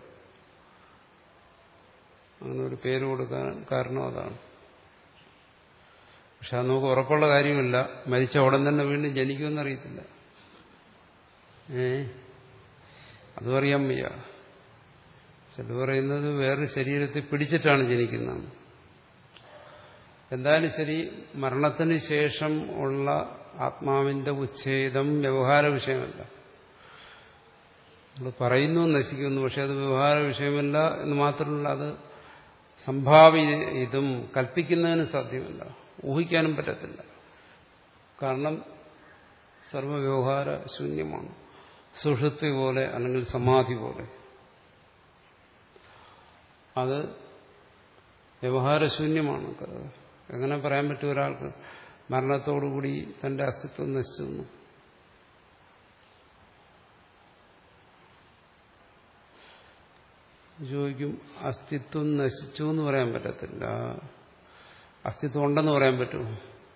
അങ്ങനെ ഒരു പേര് കൊടുക്കാൻ കാരണം അതാണ്. പക്ഷെ അത് നമുക്ക് ഉറപ്പുള്ള കാര്യമില്ല. മരിച്ച ഉടൻ തന്നെ വീണ്ടും ജനിക്കുമെന്ന് അറിയത്തില്ല. ഏ അതും അറിയാൻ വയ്യ. ചില പറയുന്നത് വേറൊരു ശരീരത്തിൽ പിടിച്ചിട്ടാണ് ജനിക്കുന്നത്. എന്തായാലും ശരി, മരണത്തിന് ശേഷം ഉള്ള ആത്മാവിന്റെ ഉച്ഛേദം വ്യവഹാര വിഷയമല്ല. നമ്മൾ പറയുന്നു നശിക്കുന്നു, പക്ഷെ അത് വ്യവഹാര വിഷയമല്ല എന്ന് മാത്രമല്ല, അത് സംഭാവി ഇതും കൽപ്പിക്കുന്നതിന് സാധ്യമല്ല, ഊഹിക്കാനും പറ്റത്തില്ല. കാരണം സർവ്വവ്യവഹാര ശൂന്യമാണ്. സുഷുപ്തി പോലെ അല്ലെങ്കിൽ സമാധി പോലെ അത് വ്യവഹാരശൂന്യമാണ്. എങ്ങനെ പറയാൻ പറ്റും ഒരാൾക്ക് മരണത്തോടുകൂടി തന്റെ അസ്തിത്വം നശിച്ചു എന്ന്? ചോദിക്കും, അസ്തിത്വം നശിച്ചു എന്ന് പറയാൻ പറ്റത്തില്ല. അസ്തിത്വം ഉണ്ടെന്ന് പറയാൻ പറ്റുമോ?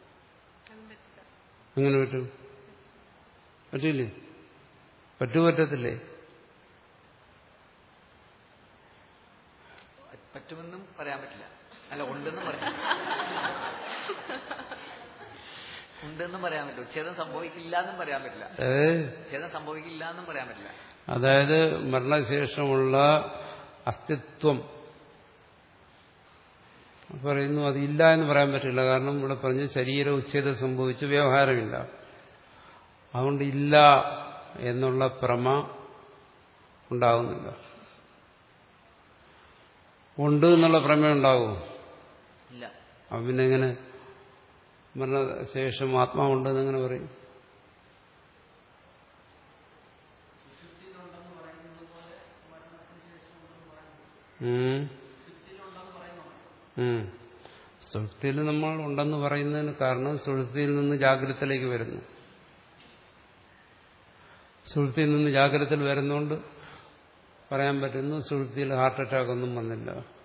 എങ്ങനെ പറ്റും? പറ്റില്ലേ? പറ്റു പറ്റത്തില്ലേ? പറ്റുമെന്നും പറയാൻ പറ്റില്ല. അല്ല, ഉണ്ടെന്നും പറയാം. ഉണ്ടെന്നും പറയാൻ പറ്റും. ഛേദം സംഭവിക്കില്ല എന്നും പറയാൻ പറ്റില്ല. ഛേദം സംഭവിക്കില്ല എന്നും പറയാൻ പറ്റില്ല. അതായത് മരണശേഷമുള്ള അസ്തിത്വം പറയുന്നു, അതില്ല എന്ന് പറയാൻ പറ്റില്ല. കാരണം ഇവിടെ പറഞ്ഞു ശരീര ഉച്ഛേദം സംഭവിച്ചു, വ്യവഹാരമില്ല. അതുകൊണ്ട് ഇല്ല എന്നുള്ള ഭ്രമ ഉണ്ടാകുന്നില്ല. ഉണ്ട് എന്നുള്ള ഭ്രമ ഉണ്ടാകുമോ? ഇല്ല. അപ്പം പിന്നെ എങ്ങനെ മരണശേഷം ആത്മാവുണ്ടെന്ന് എങ്ങനെ പറയും? സുഷുപ്തിയിൽ നമ്മൾ ഉണ്ടെന്ന് പറയുന്നതിന് കാരണം സുഷുപ്തിയിൽ നിന്ന് ജാഗ്രതത്തിലേക്ക് വരുന്നു. സുഷുപ്തിയിൽ നിന്ന് ജാഗ്രതത്തിൽ വരുന്നതുകൊണ്ട് പറയാൻ പറ്റുന്നു സുഷുപ്തിയിൽ ഹാർട്ട് അറ്റാക്ക് ഒന്നും വന്നില്ല.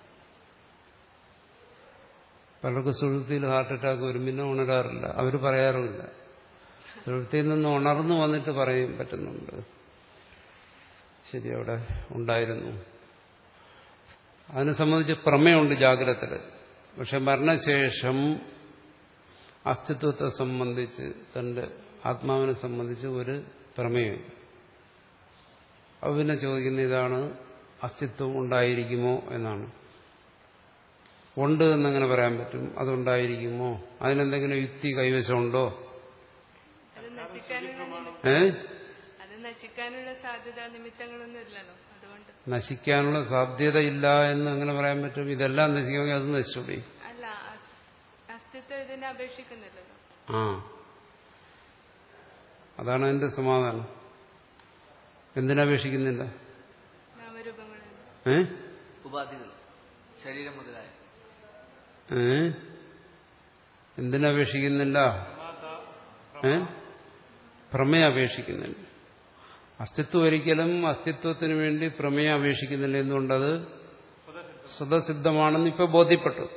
പലർക്കും സുഷുപ്തിയിൽ ഹാർട്ട് അറ്റാക്ക് വരും, പിന്നെ ഉണരാറില്ല. അവർ പറയാറുമില്ല. സുഷുപ്തിയിൽ നിന്ന് ഉണർന്നു വന്നിട്ട് പറയാൻ പറ്റുന്നുണ്ട്, ശരി അവിടെ ഉണ്ടായിരുന്നു. അതിനെ സംബന്ധിച്ച് പ്രമേയമുണ്ട് ജാഗ്രതത്തിൽ. പക്ഷെ മരണശേഷം അസ്തിത്വത്തെ സംബന്ധിച്ച്, തന്റെ ആത്മാവിനെ സംബന്ധിച്ച് ഒരു പ്രമേയം. അത് പിന്നെ ചോദിക്കുന്ന ഇതാണ്, അസ്തിത്വം ഉണ്ടായിരിക്കുമോ എന്നാണ്. ഉണ്ട് എന്നെങ്ങനെ പറയാൻ പറ്റും? അതുണ്ടായിരിക്കുമോ? അതിനെന്തെങ്കിലും യുക്തി കൈവശമുണ്ടോ? ഏ നശിക്കാനുള്ള സാധ്യത നിമിത്തങ്ങളൊന്നും ഇല്ലല്ലോ. അതുകൊണ്ട് നശിക്കാനുള്ള സാധ്യതയില്ല എന്ന് എങ്ങനെ പറയാൻ പറ്റും? ഇതെല്ലാം നശിക്കുമെങ്കിൽ അത് നശിച്ചോളി. അല്ല, അസ്തിത്വം ഇതിനെ അപേക്ഷിക്കുന്നില്ലല്ലോ. ആ, അതാണ് അതിന്റെ സമാധാനം. എന്തിനപേക്ഷിക്കുന്നില്ല? നാമരൂപങ്ങളിൽ, ഏ ഉപാധികൾ, ശരീരം മുതലായ. ഏ എന്തിനപേക്ഷിക്കുന്നില്ല? ഏ പ്രമേയ അപേക്ഷിക്കുന്നില്ല. അസ്തിത്വം ഒരിക്കലും അസ്തിത്വത്തിന് വേണ്ടി പ്രമേയം അപേക്ഷിക്കുന്നില്ല. എന്തുകൊണ്ടത് സ്വതസിദ്ധമാണെന്ന് ഇപ്പൊ ബോധ്യപ്പെട്ടു.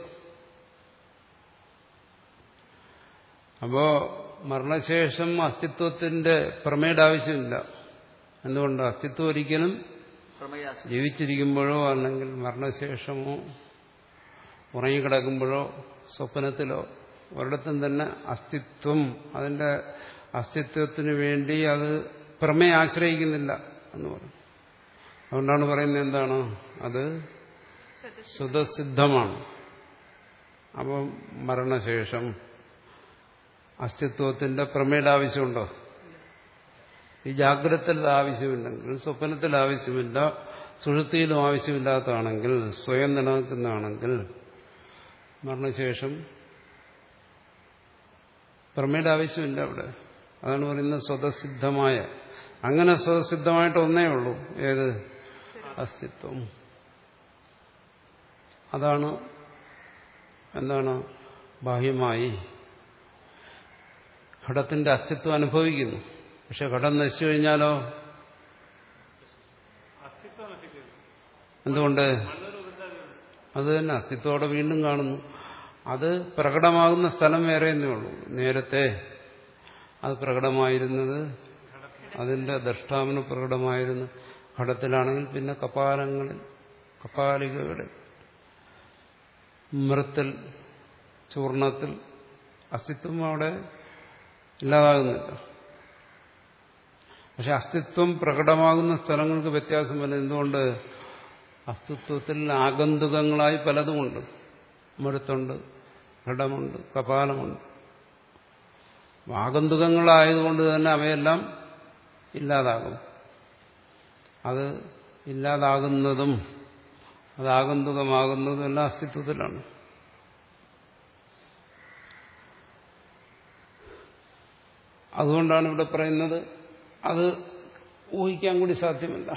അപ്പോ മരണശേഷം അസ്തിത്വത്തിന്റെ പ്രമേയുടെ ആവശ്യമില്ല. എന്തുകൊണ്ട്? അസ്തിത്വം ഒരിക്കലും ജീവിച്ചിരിക്കുമ്പോഴോ അല്ലെങ്കിൽ മരണശേഷമോ ഉറങ്ങിക്കിടക്കുമ്പോഴോ സ്വപ്നത്തിലോ ഒരിടത്തും തന്നെ അസ്തിത്വം, അതിന്റെ അസ്തിത്വത്തിന് വേണ്ടി അത് പ്രമേയം ആശ്രയിക്കുന്നില്ല എന്ന് പറയും. അതുകൊണ്ടാണ് പറയുന്നത് എന്താണ്? അത് സ്വതസിദ്ധമാണ്. അപ്പം മരണശേഷം അസ്തിത്വത്തിന്റെ പ്രമേയുടെ ആവശ്യമുണ്ടോ? ഈ ജാഗ്രതത്തിൽ ആവശ്യമില്ലെങ്കിൽ സ്വപ്നത്തിൽ ആവശ്യമില്ല, സുഷുപ്തിയിലും ആവശ്യമില്ലാത്തതാണെങ്കിൽ, സ്വയം നിലനിൽക്കുന്നതാണെങ്കിൽ മരണശേഷം പ്രമേയുടെ ആവശ്യമില്ല അവിടെ. അതാണ് പറയുന്നത് സ്വതസിദ്ധമായ. അങ്ങനെ സ്വതസിദ്ധമായിട്ട് ഒന്നേ ഉള്ളൂ, ഏത്? അസ്തിത്വം. അതാണ് എന്താണ് ബാഹ്യമായി ഘടത്തിന്റെ അസ്തിത്വം അനുഭവിക്കുന്നു. പക്ഷെ ഘടം നശിച്ചു കഴിഞ്ഞാലോ എന്തുകൊണ്ട്? അത് തന്നെ അസ്തിത്വത്തോടെ വീണ്ടും കാണുന്നു. അത് പ്രകടമാകുന്ന സ്ഥലം വേറെയെന്നേ ഉള്ളൂ. നേരത്തെ അത് പ്രകടമായിരുന്നത്, അതിന്റെ ദ്രഷ്ടാവിന് പ്രകടമായിരുന്നു ഘടത്തിലാണെങ്കിൽ പിന്നെ കപാലങ്ങളിൽ, കപാലികകളിൽ, മൃത്തിൽ, ചൂർണത്തിൽ അസ്തിത്വം അവിടെ ഇല്ലാതാകുന്നില്ല. പക്ഷെ അസ്തിത്വം പ്രകടമാകുന്ന സ്ഥലങ്ങൾക്ക് വ്യത്യാസം വരുന്നത് എന്തുകൊണ്ട്? അസ്തിത്വത്തിൽ ആഗന്തുകങ്ങളായി പലതുമുണ്ട്. മൃത്തുണ്ട്, ഘടമുണ്ട്, കപാലമുണ്ട്. ആഗന്തുകങ്ങളായതുകൊണ്ട് തന്നെ അവയെല്ലാം ഇല്ലാതാകും. അത് ഇല്ലാതാകുന്നതും അത് ആഗന്തുകമാകുന്നതും എല്ലാം അസ്തിത്വത്തിലാണ്. അതുകൊണ്ടാണ് ഇവിടെ പറയുന്നത് അത് ഊഹിക്കാൻ കൂടി സാധ്യമല്ല.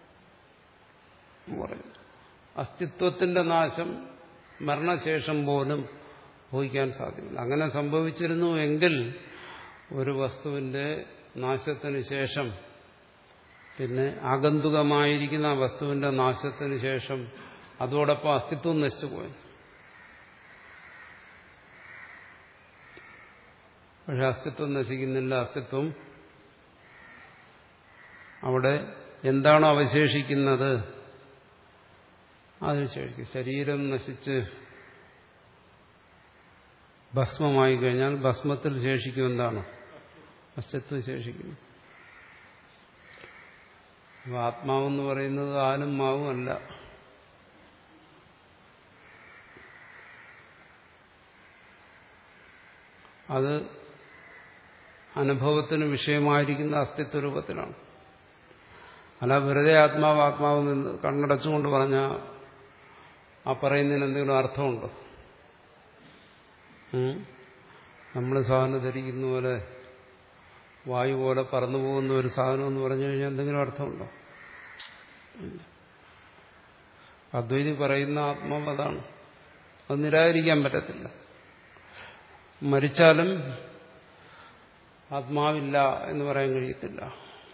അസ്തിത്വത്തിന്റെ നാശം മരണശേഷം പോലും ഊഹിക്കാൻ സാധ്യമല്ല. അങ്ങനെ സംഭവിച്ചിരുന്നു എങ്കിൽ ഒരു വസ്തുവിന്റെ നാശത്തിന് ശേഷം, പിന്നെ ആഗന്തുകമായിരിക്കുന്ന ആ വസ്തുവിന്റെ നാശത്തിന് ശേഷം അതോടൊപ്പം അസ്തിത്വം നശിച്ചുപോയി. പക്ഷെ അസ്തിത്വം നശിക്കുന്നില്ല. അസ്തിത്വം അവിടെ എന്താണോ അവശേഷിക്കുന്നത് അതിന് ശേഷിക്കും. ശരീരം നശിച്ച് ഭസ്മമായി കഴിഞ്ഞാൽ ഭസ്മത്തിൽ ശേഷിക്കും എന്താണ്? അസ്തിത്വം ശേഷിക്കുന്നു. അപ്പോൾ ആത്മാവെന്ന് പറയുന്നത് ആലും മാവും അല്ല. അത് അനുഭവത്തിന് വിഷയമായിരിക്കുന്ന അസ്തിത്വ രൂപത്തിലാണ്. അല്ല വെറുതെ ആത്മാവ് ആത്മാവ് നിന്ന് കണ്ണടച്ചുകൊണ്ട് പറഞ്ഞാൽ ആ പറയുന്നതിന് എന്തെങ്കിലും അർത്ഥമുണ്ടോ? നമ്മൾ സാധനം ധരിക്കുന്ന പോലെ വായു പോലെ പറന്നു പോകുന്ന ഒരു സാധനം എന്ന് പറഞ്ഞു കഴിഞ്ഞാൽ എന്തെങ്കിലും അർത്ഥമുണ്ടോ? അദ്വൈതി പറയുന്ന ആത്മാവ് അതാണ്. അത് നിരാകരിക്കാൻ പറ്റത്തില്ല. മരിച്ചാലും ആത്മാവില്ല എന്ന് പറയാൻ കഴിയത്തില്ല.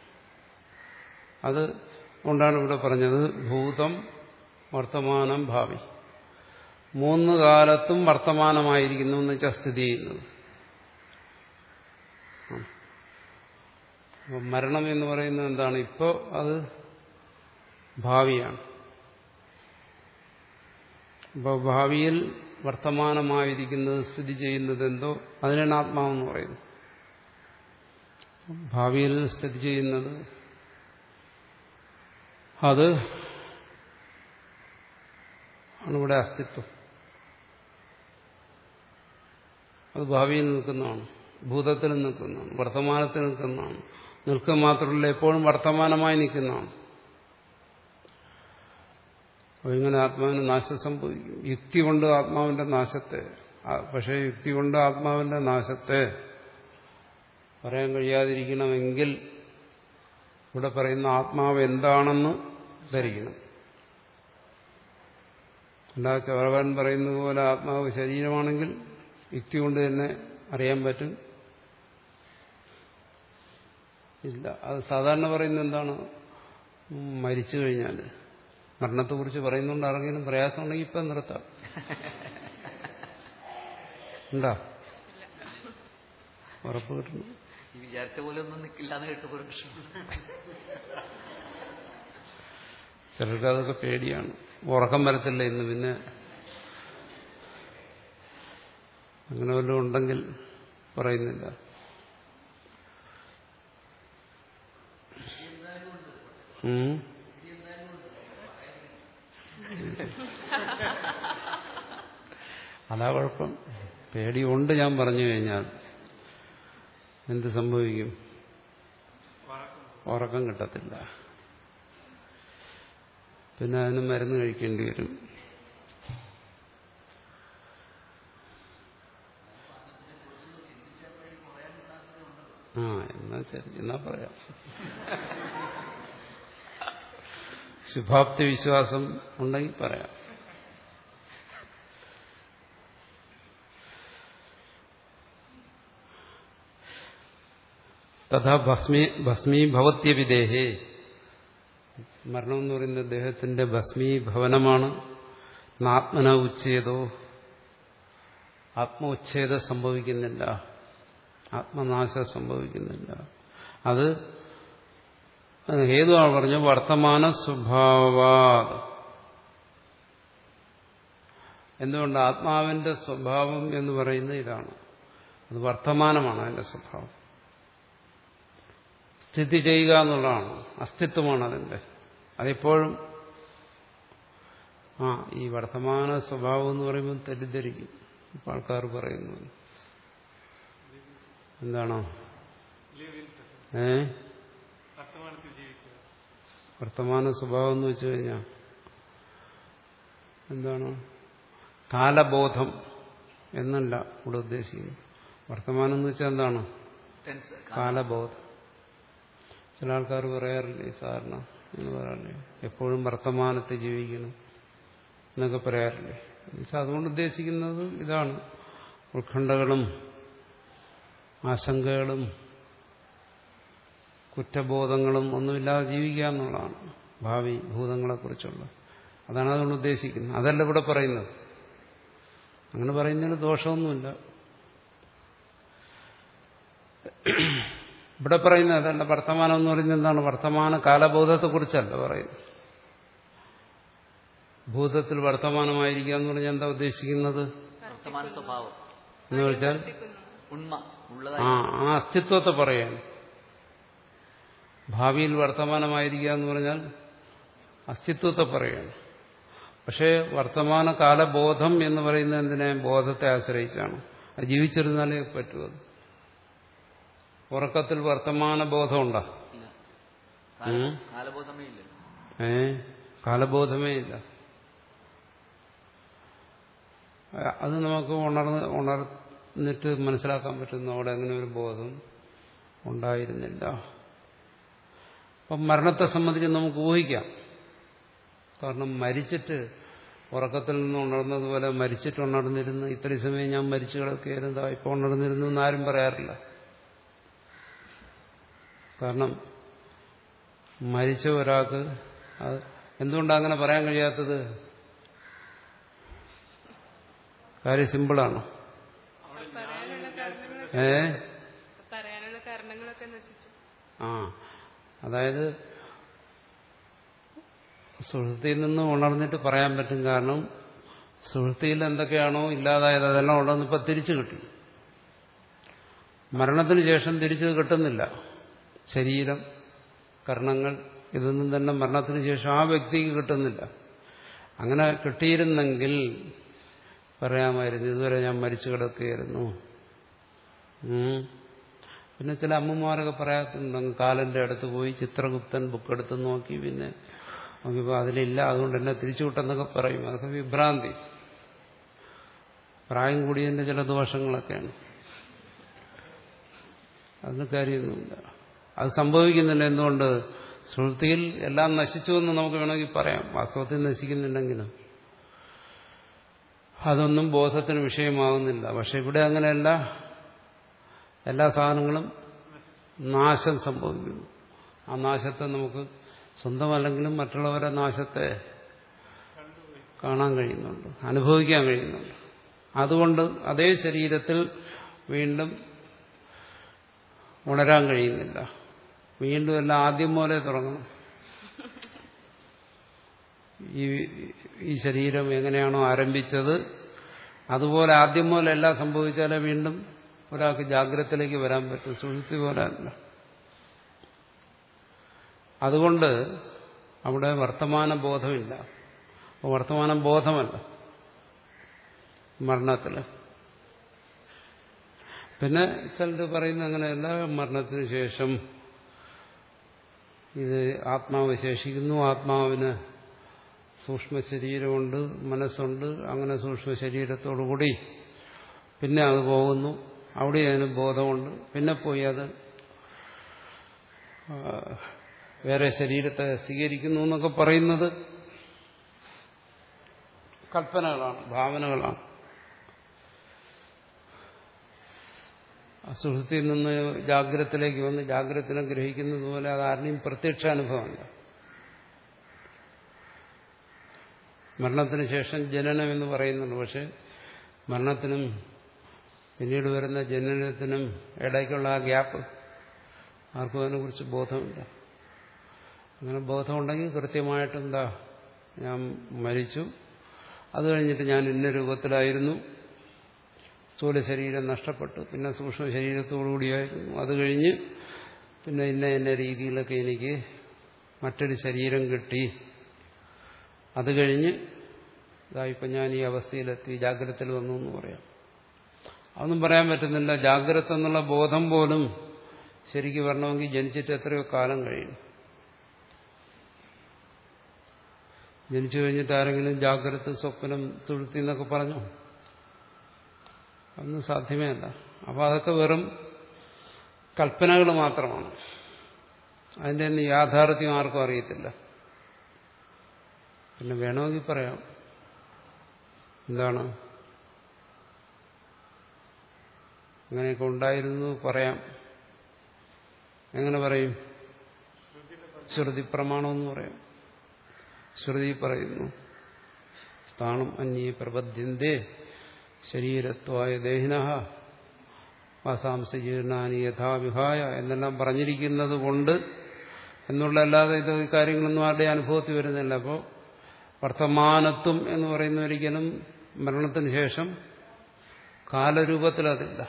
അത് കൊണ്ടാണ് ഇവിടെ പറഞ്ഞത് ഭൂതം, വർത്തമാനം, ഭാവി. മൂന്ന് കാലത്തും വർത്തമാനമായിരിക്കുന്നു എന്ന് വെച്ചാൽ സ്ഥിതി ചെയ്യുന്നത്. അപ്പം മരണം എന്ന് പറയുന്നത് എന്താണ്? ഇപ്പോൾ അത് ഭാവിയാണ്. അപ്പോൾ ഭാവിയിൽ വർത്തമാനമായിരിക്കുന്നത് സ്ഥിതി ചെയ്യുന്നത് എന്തോ അതിനാണ് ആത്മാവെന്ന് പറയുന്നത്. ഭാവിയിൽ സ്ഥിതി ചെയ്യുന്നത് അത് ആണ് ഇവിടെ അസ്തിത്വം. അത് ഭാവിയിൽ നിൽക്കുന്നതാണ്, ഭൂതത്തിൽ നിൽക്കുന്നതാണ്, വർത്തമാനത്തിൽ നിൽക്കുന്നതാണ്. നിൽക്കുക മാത്രമല്ല എപ്പോഴും വർത്തമാനമായി നിൽക്കുന്നതാണ്. അപ്പോൾ ഇങ്ങനെ ആത്മാവിന് നാശം സംഭവിക്കും. യുക്തി കൊണ്ട് ആത്മാവിന്റെ നാശത്തെ, പക്ഷേ യുക്തി കൊണ്ട് ആത്മാവിന്റെ നാശത്തെ പറയാൻ കഴിയാതിരിക്കണമെങ്കിൽ ഇവിടെ പറയുന്ന ആത്മാവ് എന്താണെന്ന് ധരിക്കണം. അല്ല ചൗരവൻ പറയുന്നത് പോലെ ആത്മാവ് ശരീരമാണെങ്കിൽ യുക്തി കൊണ്ട് തന്നെ അറിയാൻ പറ്റും. ഇല്ല, അത് സാധാരണ പറയുന്നത് എന്താണ്? മരിച്ചു കഴിഞ്ഞാൽ മരണത്തെക്കുറിച്ച് പറയുന്നുണ്ട്. ആർക്കെങ്കിലും പ്രയാസമുണ്ടെങ്കിൽ ഇപ്പം നിർത്താം. ഉണ്ടാ ഉറപ്പ് കിട്ടുന്നു. വിചാരിച്ച പോലെ ഒന്നും നിൽക്കില്ലാന്ന് കേട്ടപ്പോൾ ചിലർക്ക് അതൊക്കെ പേടിയാണ്. ഉറക്കം വരത്തില്ല ഇന്ന്. പിന്നെ അങ്ങനെ വല്ലതും ഉണ്ടെങ്കിൽ പറയുന്നില്ല. അതാ കുഴപ്പം. പേടിയുണ്ട് ഞാൻ പറഞ്ഞു കഴിഞ്ഞാൽ എന്ത് സംഭവിക്കും? ഉറക്കം കിട്ടത്തില്ല. പിന്നെ അതിന് മരുന്ന് കഴിക്കേണ്ടി വരും. ആ എന്നാ ശരി, എന്നാ പറയാം. ശുഭാപ്തി വിശ്വാസം ഉണ്ടെങ്കിൽ പറയാം. തഥാ ഭസ്മീ ഭസ്മീഭവത്യവിദേഹേ, മരണം എന്ന് പറയുന്നത് ദേഹത്തിന്റെ ഭസ്മീഭവനമാണ്. ആത്മന ഉച്ഛേദോ, ആത്മോച്ഛേദം സംഭവിക്കുന്നില്ല, ആത്മനാശം സംഭവിക്കുന്നില്ല. അത് ഹേതുവാണ് പറഞ്ഞു, വർത്തമാന സ്വഭാവാ. എന്തുകൊണ്ട്? ആത്മാവിന്റെ സ്വഭാവം എന്ന് പറയുന്നത് ഇതാണ്, അത് വർത്തമാനമാണ്. അതിന്റെ സ്വഭാവം സ്ഥിതി ചെയ്യുക എന്നുള്ളതാണ്, അസ്തിത്വമാണ് അതിന്റെ. അതെപ്പോഴും ആ ഈ വർത്തമാന സ്വഭാവം എന്ന് പറയുമ്പോൾ തെറ്റിദ്ധരിക്കും. ഇപ്പം ആൾക്കാർ പറയുന്നത് എന്താണോ? ഏ വർത്തമാന സ്വഭാവം എന്ന് വെച്ചു കഴിഞ്ഞാൽ എന്താണ്? കാലബോധം എന്നല്ല ഇവിടെ ഉദ്ദേശിക്കുന്നത്. വർത്തമാനം എന്ന് വെച്ചാൽ എന്താണ്? കാലബോധം. ചില ആൾക്കാർ പറയാറില്ലേ, സാധാരണ എന്ന് പറയാറില്ലേ, എപ്പോഴും വർത്തമാനത്തെ ജീവിക്കണം എന്നൊക്കെ പറയാറില്ലേ. എന്നുവെച്ചാൽ അതുകൊണ്ട് ഉദ്ദേശിക്കുന്നത് ഇതാണ്, ഉത്കണ്ഠകളും ആശങ്കകളും കുറ്റബോധങ്ങളും ഒന്നുമില്ലാതെ ജീവിക്കുക എന്നുള്ളതാണ്, ഭാവി ഭൂതങ്ങളെക്കുറിച്ചുള്ള. അതാണ് അതുകൊണ്ട് ഉദ്ദേശിക്കുന്നത്. അതല്ല ഇവിടെ പറയുന്നത്. അങ്ങനെ പറയുന്നതിന് ദോഷമൊന്നുമില്ല. ഇവിടെ പറയുന്നത് അതല്ല. വർത്തമാനം എന്ന് പറയുന്നത് എന്താണ്? വർത്തമാന കാലബോധത്തെക്കുറിച്ചല്ല പറയുന്നത്. ഭൂതത്തിൽ വർത്തമാനമായിരിക്കുക എന്ന് പറഞ്ഞാൽ എന്താ ഉദ്ദേശിക്കുന്നത്? വർത്തമാന സ്വഭാവം എന്ന് വെച്ചാൽ ആ ആ അസ്തിത്വത്തെ പറയാൻ. ഭാവിയിൽ വർത്തമാനമായിരിക്കുക എന്ന് പറഞ്ഞാൽ അസ്തിത്വത്തെ പറയാണ്. പക്ഷേ വർത്തമാന കാലബോധം എന്ന് പറയുന്നത് എന്തിനെ? ബോധത്തെ ആശ്രയിച്ചാണ്. അത് ജീവിച്ചിരുന്നാലേ പറ്റൂ. അത് ഉറക്കത്തിൽ വർത്തമാന ബോധമുണ്ടോ? ഏ കാലബോധമേ ഇല്ല. അത് നമുക്ക് ഉണർന്ന് ഉണർന്നിട്ട് മനസ്സിലാക്കാൻ പറ്റുന്നു, അവിടെ അങ്ങനെ ഒരു ബോധം ഉണ്ടായിരുന്നില്ല. അപ്പം മരണത്തെ സംബന്ധിച്ച് നമുക്ക് ഊഹിക്കാം. കാരണം മരിച്ചിട്ട് ഉറക്കത്തിൽ നിന്ന് ഉണർന്നതുപോലെ മരിച്ചിട്ട് ഉണർന്നിരുന്നു, ഇത്രയും സമയം ഞാൻ മരിച്ചു കിടക്കുകയായിരുന്നതാ ഇപ്പോൾ ഉണർന്നിരുന്നു എന്നാരും പറയാറില്ല. കാരണം മരിച്ച ഒരാൾക്ക് അത് എന്തുകൊണ്ടാണ് അങ്ങനെ പറയാൻ കഴിയാത്തത്? കാര്യം സിമ്പിളാണ്. ഏ ആ അതായത് സുഹൃത്തിയിൽ നിന്ന് ഉണർന്നിട്ട് പറയാൻ പറ്റും. കാരണം സുഹൃത്തിയിൽ എന്തൊക്കെയാണോ ഇല്ലാതായത് അതെല്ലാം ഉണ്ടെന്ന് ഇപ്പം തിരിച്ചു കിട്ടി. മരണത്തിന് ശേഷം തിരിച്ചു കിട്ടുന്നില്ല. ശരീരം, കർണങ്ങൾ, ഇതൊന്നും തന്നെ മരണത്തിന് ശേഷം ആ വ്യക്തിക്ക് കിട്ടുന്നില്ല. അങ്ങനെ കിട്ടിയിരുന്നെങ്കിൽ പറയാമായിരുന്നു, ഇതുവരെ ഞാൻ മരിച്ചു കിടക്കുകയായിരുന്നു. പിന്നെ ചില അമ്മമാരൊക്കെ പറയാത്തുണ്ട്, കാലന്റെ അടുത്ത് പോയി ചിത്രഗുപ്തൻ ബുക്കെടുത്ത് നോക്കി, പിന്നെ നോക്കിയപ്പോൾ അതിലില്ല, അതുകൊണ്ട് എന്നെ തിരിച്ചു വിട്ടെന്നൊക്കെ പറയും. അതൊക്കെ വിഭ്രാന്തി. പ്രായം കൂടിയതിന്റെ ചില ദോഷങ്ങളൊക്കെയാണ്. അതിന് കാര്യമൊന്നുമില്ല. അത് സംഭവിക്കുന്നില്ല. എന്തുകൊണ്ട്? സുഹൃത്തിയിൽ എല്ലാം നശിച്ചു എന്ന് നമുക്ക് വേണമെങ്കിൽ പറയാം. വാസ്തവത്തിൽ നശിക്കുന്നുണ്ടെങ്കിലും അതൊന്നും ബോധത്തിന് വിഷയമാകുന്നില്ല. പക്ഷെ ഇവിടെ അങ്ങനെയല്ല. എല്ലാ സാധനങ്ങളും നാശം സംഭവിക്കുന്നു. ആ നാശത്തെ നമുക്ക് സ്വന്തമല്ലെങ്കിലും മറ്റുള്ളവരുടെ നാശത്തെ കാണാൻ കഴിയുന്നുണ്ട്, അനുഭവിക്കാൻ കഴിയുന്നുണ്ട്. അതുകൊണ്ട് അതേ ശരീരത്തിൽ വീണ്ടും ഉണരാൻ കഴിയുന്നില്ല. വീണ്ടും എല്ലാം ആദ്യം പോലെ തുടങ്ങണം. ഈ ഈ ശരീരം എങ്ങനെയാണോ ആരംഭിച്ചത് അതുപോലെ ആദ്യം പോലെ എല്ലാം സംഭവിച്ചാലേ വീണ്ടും ഒരാൾക്ക് ജാഗ്രതയിലേക്ക് വരാൻ പറ്റും. സുഷുപ്തി പോലെ അല്ല. അതുകൊണ്ട് അവിടെ വർത്തമാന ബോധമില്ല. വർത്തമാന ബോധമല്ല മരണത്തിൽ. പിന്നെ ചിലർ പറയുന്ന അങ്ങനെയല്ല, മരണത്തിന് ശേഷം ഇത് ആത്മാവ് ശേഷിക്കുന്നു, ആത്മാവിന് സൂക്ഷ്മ ശരീരമുണ്ട്, മനസ്സുണ്ട്. അങ്ങനെ സൂക്ഷ്മ ശരീരത്തോടുകൂടി പിന്നെ അത് പോകുന്നു, അവിടെ അതിന് ബോധമുണ്ട്. പിന്നെ പോയി അത് വേറെ ശരീരത്തെ സ്വീകരിക്കുന്നു എന്നൊക്കെ പറയുന്നത് കൽപ്പനകളാണ്, ഭാവനകളാണ്. സുഷുപ്തിയിൽ നിന്ന് ജാഗ്രതത്തിലേക്ക് വന്ന് ജാഗ്രതത്തിനെ ഗ്രഹിക്കുന്നത് പോലെ അത് ആരുടെയും പ്രത്യക്ഷാനുഭവമല്ല. മരണത്തിന് ശേഷം ജനനം എന്ന് പറയുന്നുണ്ട്. പക്ഷെ മരണത്തിനും പിന്നീട് വരുന്ന ജനനത്തിനും ഇടയ്ക്കുള്ള ആ ഗ്യാപ്പ് ആർക്കും അതിനെക്കുറിച്ച് ബോധമില്ല. അങ്ങനെ ബോധമുണ്ടെങ്കിൽ കൃത്യമായിട്ട് എന്താ, ഞാൻ മരിച്ചു, അത് കഴിഞ്ഞിട്ട് ഞാൻ ഇന്ന രൂപത്തിലായിരുന്നു, സ്ഥൂല ശരീരം നഷ്ടപ്പെട്ടു, പിന്നെ സൂക്ഷ്മ ശരീരത്തോടുകൂടിയായിരുന്നു, അത് കഴിഞ്ഞ് പിന്നെ ഇന്ന ഇന്ന രീതിയിലൊക്കെ എനിക്ക് മറ്റൊരു ശരീരം കിട്ടി, അത് കഴിഞ്ഞ് ഇതാ ഇപ്പം ഞാൻ ഈ അവസ്ഥയിലെത്തി, ജാഗ്രതത്തിൽ വന്നു എന്ന് പറയാം. അതൊന്നും പറയാൻ പറ്റുന്നില്ല. ജാഗ്രത എന്നുള്ള ബോധം പോലും ശരിക്ക് വരണമെങ്കിൽ ജനിച്ചിട്ട് എത്രയോ കാലം കഴിയും. ജനിച്ചു കഴിഞ്ഞിട്ട് ആരെങ്കിലും ജാഗ്രത, സ്വപ്നം, സുഴുത്തി എന്നൊക്കെ പറഞ്ഞോ? അതൊന്നും സാധ്യമേ അല്ല. അപ്പോൾ അതൊക്കെ വെറും കൽപ്പനകൾ മാത്രമാണ്. അതിൻ്റെ ഒന്നും യാഥാർത്ഥ്യം ആർക്കും അറിയത്തില്ല. പിന്നെ വേണമെങ്കിൽ പറയാം, എന്താണ് അങ്ങനെയൊക്കെ ഉണ്ടായിരുന്നു പറയാം. എങ്ങനെ പറയും? ശ്രുതി പ്രമാണമെന്ന് പറയാം. ശ്രുതി പറയുന്നു, സ്ഥാനം അന്യേ പ്രപദ്യന്തേ ശരീരത്വായ ദേഹിനഃ വാസാംസജീർണാനി യഥാവിഹായ എന്നെല്ലാം പറഞ്ഞിരിക്കുന്നത് കൊണ്ട് എന്നുള്ളതല്ലാതെ ഇത് കാര്യങ്ങളൊന്നും ആരുടെ അനുഭവത്തിൽ വരുന്നില്ല. അപ്പോൾ വർത്തമാനത്വം എന്ന് പറയുന്ന ഒരിക്കലും മരണത്തിന് ശേഷം കാലരൂപത്തിലതില്ല.